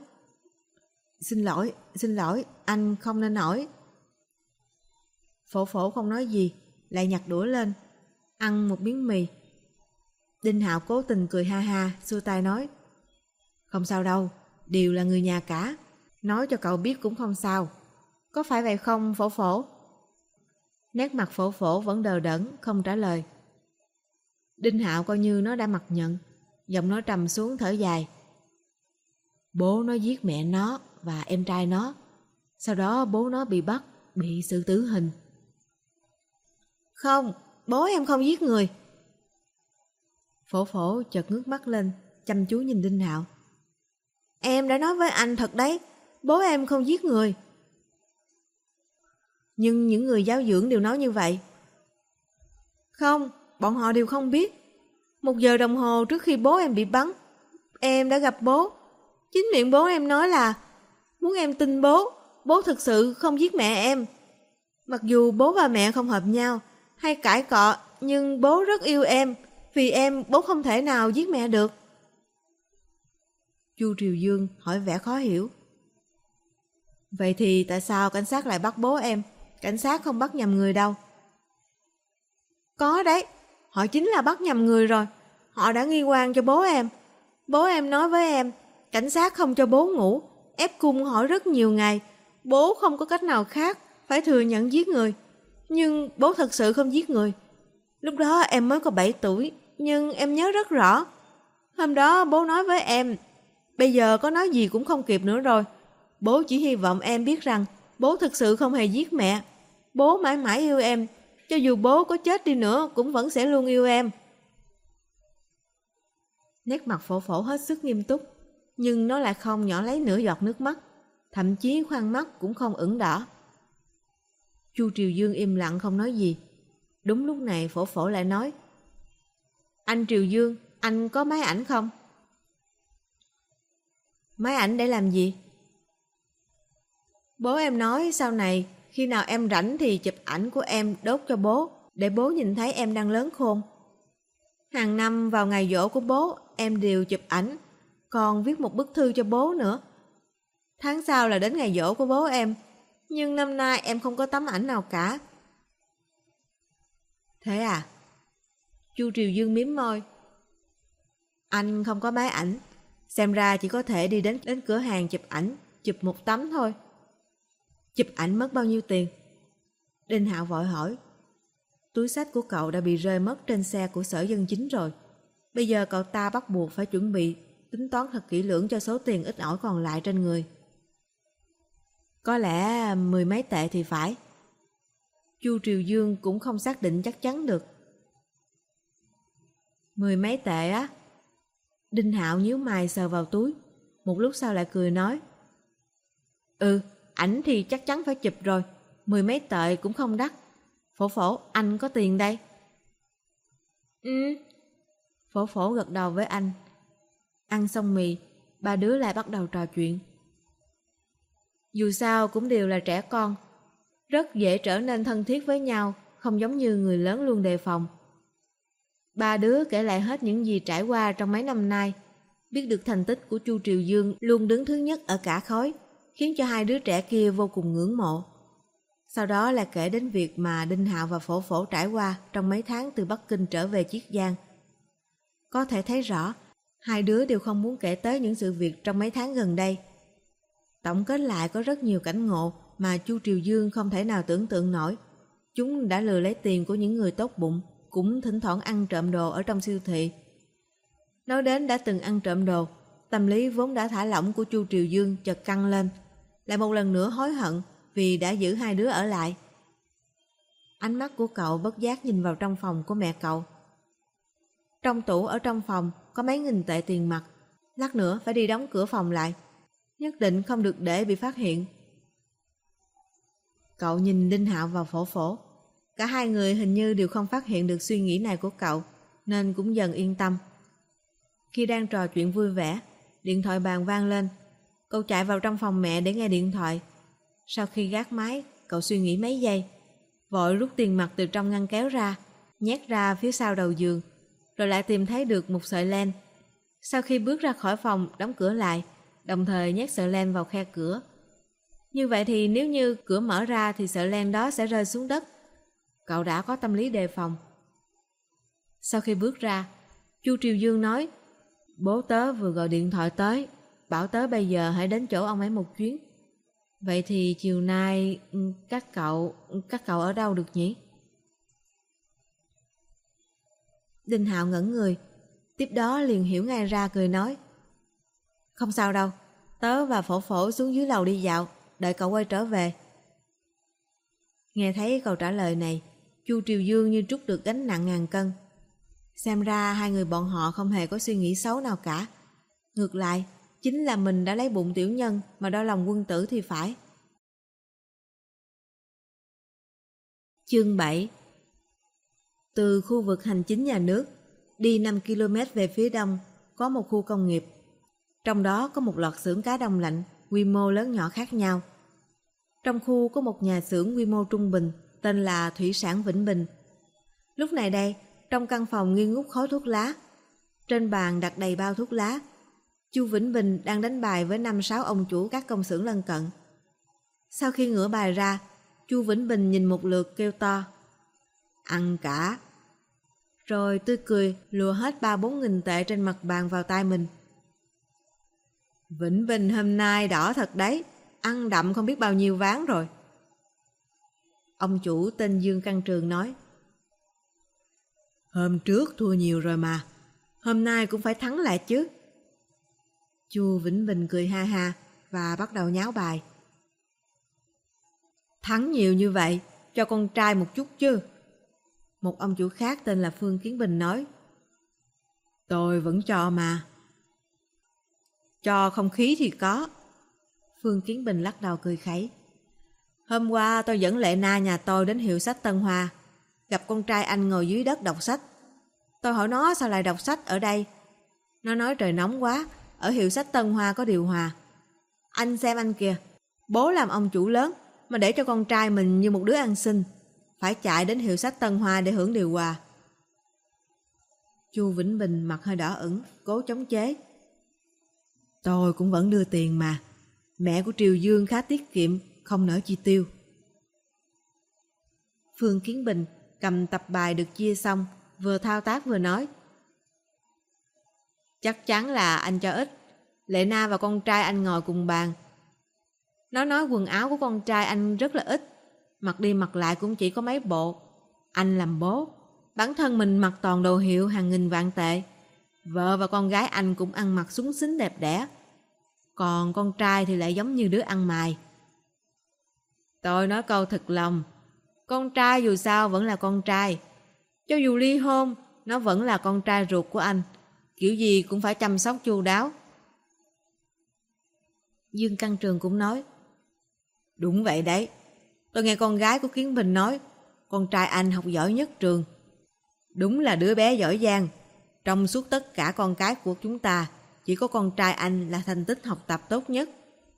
Xin lỗi, anh không nên hỏi. Phổ phổ không nói gì, lại nhặt đũa lên, ăn một miếng mì. Đinh Hạo cố tình cười ha ha, xua tay nói. Không sao đâu, đều là người nhà cả, nói cho cậu biết cũng không sao. Có phải vậy không phổ phổ? Nét mặt phổ phổ vẫn đờ đẫn, không trả lời. Đinh Hạo coi như nó đã mặc nhận, giọng nó trầm xuống thở dài. Bố nó giết mẹ nó và em trai nó, sau đó bố nó bị bắt, bị xử tử hình. Không, bố em không giết người. Phổ phổ chợt ngước mắt lên, chăm chú nhìn Đinh Hạo. Em đã nói với anh thật đấy, bố em không giết người. Nhưng những người giáo dưỡng đều nói như vậy. Không, bọn họ đều không biết. 1 giờ đồng hồ trước khi bố em bị bắn, em đã gặp bố. Chính miệng bố em nói là muốn em tin bố thực sự không giết mẹ em. Mặc dù bố và mẹ không hợp nhau hay cãi cọ, nhưng bố rất yêu em. Vì em, bố không thể nào giết mẹ được. Chu Triều Dương hỏi vẻ khó hiểu. Vậy thì tại sao cảnh sát lại bắt bố em? Cảnh sát không bắt nhầm người đâu. Có đấy, họ chính là bắt nhầm người rồi. Họ đã nghi oan cho bố em. Bố em nói với em, cảnh sát không cho bố ngủ, ép cung hỏi rất nhiều ngày. Bố không có cách nào khác, phải thừa nhận giết người. Nhưng bố thật sự không giết người. Lúc đó em mới có 7 tuổi, Nhưng em nhớ rất rõ. Hôm đó bố nói với em, bây giờ có nói gì cũng không kịp nữa rồi. Bố chỉ hy vọng em biết rằng bố thực sự không hề giết mẹ. Bố mãi mãi yêu em, cho dù bố có chết đi nữa cũng vẫn sẽ luôn yêu em. Nét mặt Phổ Phổ hết sức nghiêm túc, nhưng nó lại không nhỏ lấy nửa giọt nước mắt, thậm chí khoang mắt cũng không ửng đỏ. Chu Triều Dương im lặng không nói gì. Đúng lúc này Phổ Phổ lại nói, anh Triều Dương, anh có máy ảnh không? Máy ảnh để làm gì? Bố em nói sau này khi nào em rảnh thì chụp ảnh của em đốt cho bố, để bố nhìn thấy em đang lớn khôn. Hàng năm vào ngày giỗ của bố em đều chụp ảnh, còn viết một bức thư cho bố nữa. Tháng sau là đến ngày giỗ của bố em, nhưng năm nay em không có tấm ảnh nào cả. Thế à? Chu Triều Dương mím môi. Anh không có máy ảnh, xem ra chỉ có thể đi đến cửa hàng chụp ảnh, chụp một tấm thôi. Chụp ảnh mất bao nhiêu tiền? Đinh Hạo vội hỏi. Túi xách của cậu đã bị rơi mất trên xe của Sở Dân Chính rồi. Bây giờ cậu ta bắt buộc phải chuẩn bị, tính toán thật kỹ lưỡng cho số tiền ít ỏi còn lại trên người. Có lẽ 10 mấy tệ thì phải. Chu Triều Dương cũng không xác định chắc chắn được. 10 mấy tệ á? Đinh Hạo nhíu mày sờ vào túi, một lúc sau lại cười nói. Ảnh thì chắc chắn phải chụp rồi, 10 mấy tệ cũng không đắt. Phổ Phổ, anh có tiền đây. Phổ Phổ gật đầu với anh. Ăn xong mì, ba đứa lại bắt đầu trò chuyện. Dù sao cũng đều là trẻ con, rất dễ trở nên thân thiết với nhau, không giống như người lớn luôn đề phòng. Ba đứa kể lại hết những gì trải qua trong mấy năm nay, biết được thành tích của Chu Triều Dương luôn đứng thứ nhất ở cả khối, khiến cho hai đứa trẻ kia vô cùng ngưỡng mộ. Sau đó là kể đến việc mà Đinh Hạo và Phổ Phổ trải qua trong mấy tháng từ Bắc Kinh trở về Chiết Giang. Có thể thấy rõ, hai đứa đều không muốn kể tới những sự việc trong mấy tháng gần đây. Tổng kết lại có rất nhiều cảnh ngộ mà Chu Triều Dương không thể nào tưởng tượng nổi. Chúng đã lừa lấy tiền của những người tốt bụng, cũng thỉnh thoảng ăn trộm đồ ở trong siêu thị. Nói đến đã từng ăn trộm đồ, tâm lý vốn đã thả lỏng của Chu Triều Dương chợt căng lên, lại một lần nữa hối hận vì đã giữ hai đứa ở lại. Ánh mắt của cậu bất giác nhìn vào trong phòng của mẹ cậu. Trong tủ ở trong phòng có mấy nghìn tệ tiền mặt, lát nữa phải đi đóng cửa phòng lại, nhất định không được để bị phát hiện. Cậu nhìn Đinh Hạo và Phổ Phổ, cả hai người hình như đều không phát hiện được suy nghĩ này của cậu, nên cũng dần yên tâm. Khi đang trò chuyện vui vẻ, điện thoại bàn vang lên. Cậu chạy vào trong phòng mẹ để nghe điện thoại. Sau khi gác máy, cậu suy nghĩ mấy giây, vội rút tiền mặt từ trong ngăn kéo ra, nhét ra phía sau đầu giường, rồi lại tìm thấy được một sợi len. Sau khi bước ra khỏi phòng, đóng cửa lại, đồng thời nhét sợi len vào khe cửa. Như vậy thì nếu như cửa mở ra thì sợi len đó sẽ rơi xuống đất. Cậu đã có tâm lý đề phòng. Sau khi bước ra, Chu Triều Dương nói, bố tớ vừa gọi điện thoại tới, bảo tớ bây giờ hãy đến chỗ ông ấy một chuyến. Vậy thì chiều nay các cậu ở đâu được nhỉ? Đinh Hạo ngẩn người, tiếp đó liền hiểu ngay ra cười nói, không sao đâu, tớ và Phổ Phổ xuống dưới lầu đi dạo, đợi cậu quay trở về. Nghe thấy câu trả lời này, Chu Triều Dương như trút được gánh nặng ngàn cân. Xem ra hai người bọn họ không hề có suy nghĩ xấu nào cả. Ngược lại, chính là mình đã lấy bụng tiểu nhân mà đau lòng quân tử thì phải. Chương 7. Từ khu vực hành chính nhà nước, đi 5 km về phía đông, có một khu công nghiệp. Trong đó có một loạt xưởng cá đông lạnh, quy mô lớn nhỏ khác nhau. Trong khu có một nhà xưởng quy mô trung bình, tên là Thủy sản Vĩnh Bình. Lúc này đây, trong căn phòng nghi ngút khói thuốc lá. Trên bàn đặt đầy bao thuốc lá. Chu Vĩnh Bình đang đánh bài với 5-6 ông chủ các công xưởng lân cận. Sau khi ngửa bài ra, Chu Vĩnh Bình nhìn một lượt kêu to, ăn cả. Rồi tươi cười lùa hết 3-4 nghìn tệ trên mặt bàn vào tay mình. Vĩnh Bình hôm nay đỏ thật đấy, ăn đậm không biết bao nhiêu ván rồi. Ông chủ tên Dương Căn Trường nói. Hôm trước thua nhiều rồi mà, hôm nay cũng phải thắng lại chứ. Chu Vĩnh Bình cười ha ha và bắt đầu nháo bài. Thắng nhiều như vậy, cho con trai một chút chứ. Một ông chủ khác tên là Phương Kiến Bình nói. Tôi vẫn cho mà. Cho không khí thì có. Phương Kiến Bình lắc đầu cười khẩy. Hôm qua tôi dẫn Lệ Na nhà tôi đến hiệu sách Tân Hoa, gặp con trai anh ngồi dưới đất đọc sách. Tôi hỏi nó sao lại đọc sách ở đây. Nó nói trời nóng quá, ở hiệu sách Tân Hoa có điều hòa. Anh xem anh kìa, bố làm ông chủ lớn mà để cho con trai mình như một đứa ăn xin, phải chạy đến hiệu sách Tân Hoa để hưởng điều hòa. Chu Vĩnh Bình mặt hơi đỏ ửng, cố chống chế. Tôi cũng vẫn đưa tiền mà. Mẹ của Triều Dương khá tiết kiệm, không nỡ chi tiêu. Phương Kiến Bình cầm tập bài được chia xong, vừa thao tác vừa nói. Chắc chắn là anh cho ít. Lệ Na và con trai anh ngồi cùng bàn. Nó nói quần áo của con trai anh rất là ít, mặc đi mặc lại cũng chỉ có mấy bộ. Anh làm bố, bản thân mình mặc toàn đồ hiệu hàng nghìn vạn tệ. Vợ và con gái anh cũng ăn mặc xúng xính đẹp đẽ. Còn con trai thì lại giống như đứa ăn mày. Tôi nói câu thật lòng, con trai dù sao vẫn là con trai. Cho dù ly hôn, nó vẫn là con trai ruột của anh. Kiểu gì cũng phải chăm sóc chu đáo. Dương Căn Trường cũng nói. Đúng vậy đấy. Tôi nghe con gái của Kiến Bình nói, con trai anh học giỏi nhất trường. Đúng là đứa bé giỏi giang. Trong suốt tất cả con cái của chúng ta, chỉ có con trai anh là thành tích học tập tốt nhất.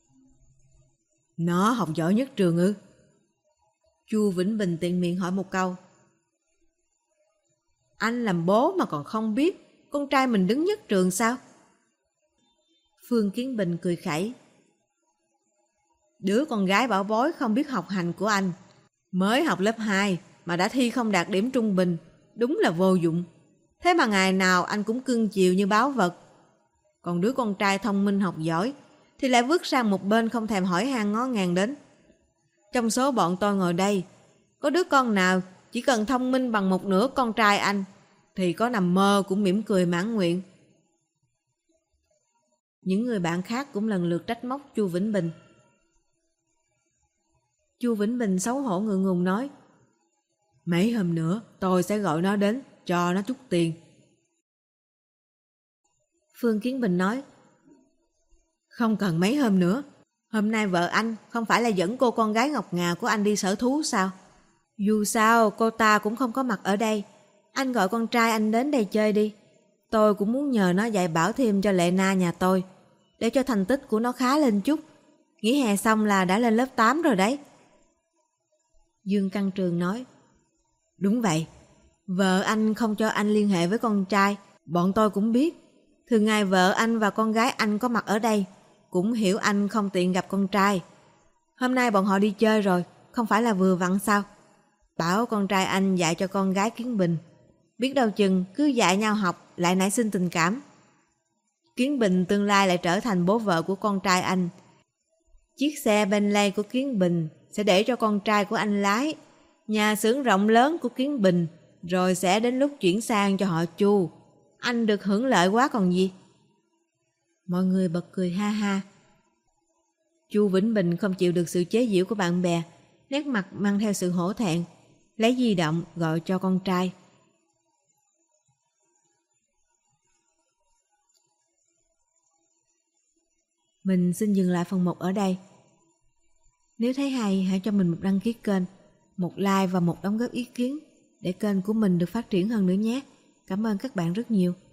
Nó học giỏi nhất trường ư? Chu Vĩnh Bình tiện miệng hỏi một câu. Anh làm bố mà còn không biết con trai mình đứng nhất trường sao? Phương Kiến Bình cười khẩy. Đứa con gái bảo bối không biết học hành của anh, mới học lớp 2 mà đã thi không đạt điểm trung bình, đúng là vô dụng. Thế mà ngày nào anh cũng cưng chiều như báu vật. Còn đứa con trai thông minh học giỏi thì lại vứt sang một bên không thèm hỏi han ngó ngàng đến. Trong số bọn tôi ngồi đây, có đứa con nào chỉ cần thông minh bằng một nửa con trai anh thì có nằm mơ cũng mỉm cười mãn nguyện. Những người bạn khác cũng lần lượt trách móc Chu Vĩnh Bình. Chu Vĩnh Bình xấu hổ ngượng ngùng nói. Mấy hôm nữa tôi sẽ gọi nó đến, cho nó chút tiền. Phương Kiến Bình nói. Không cần mấy hôm nữa. Hôm nay vợ anh không phải là dẫn cô con gái ngọc ngà của anh đi sở thú sao? Dù sao cô ta cũng không có mặt ở đây. Anh gọi con trai anh đến đây chơi đi. Tôi cũng muốn nhờ nó dạy bảo thêm cho Lệ Na nhà tôi, để cho thành tích của nó khá lên chút. Nghỉ hè xong là đã lên lớp 8 rồi đấy. Dương Căn Trường nói. Đúng vậy. Vợ anh không cho anh liên hệ với con trai, bọn tôi cũng biết. Thường ngày vợ anh và con gái anh có mặt ở đây, cũng hiểu anh không tiện gặp con trai. Hôm nay bọn họ đi chơi rồi, không phải là vừa vặn sao? Bảo con trai anh dạy cho con gái Kiến Bình. Biết đâu chừng cứ dạy nhau học lại nảy sinh tình cảm. Kiến Bình tương lai lại trở thành bố vợ của con trai anh. Chiếc xe Bentley của Kiến Bình sẽ để cho con trai của anh lái. Nhà xưởng rộng lớn của Kiến Bình rồi sẽ đến lúc chuyển sang cho họ Chu. Anh được hưởng lợi quá còn gì. Mọi người bật cười ha ha. Chu Vĩnh Bình không chịu được sự chế giễu của bạn bè, nét mặt mang theo sự hổ thẹn, lấy di động gọi cho con trai. Mình xin dừng lại phần 1 ở đây. Nếu thấy hay, hãy cho mình một đăng ký kênh, một like và một đóng góp ý kiến để kênh của mình được phát triển hơn nữa nhé. Cảm ơn các bạn rất nhiều.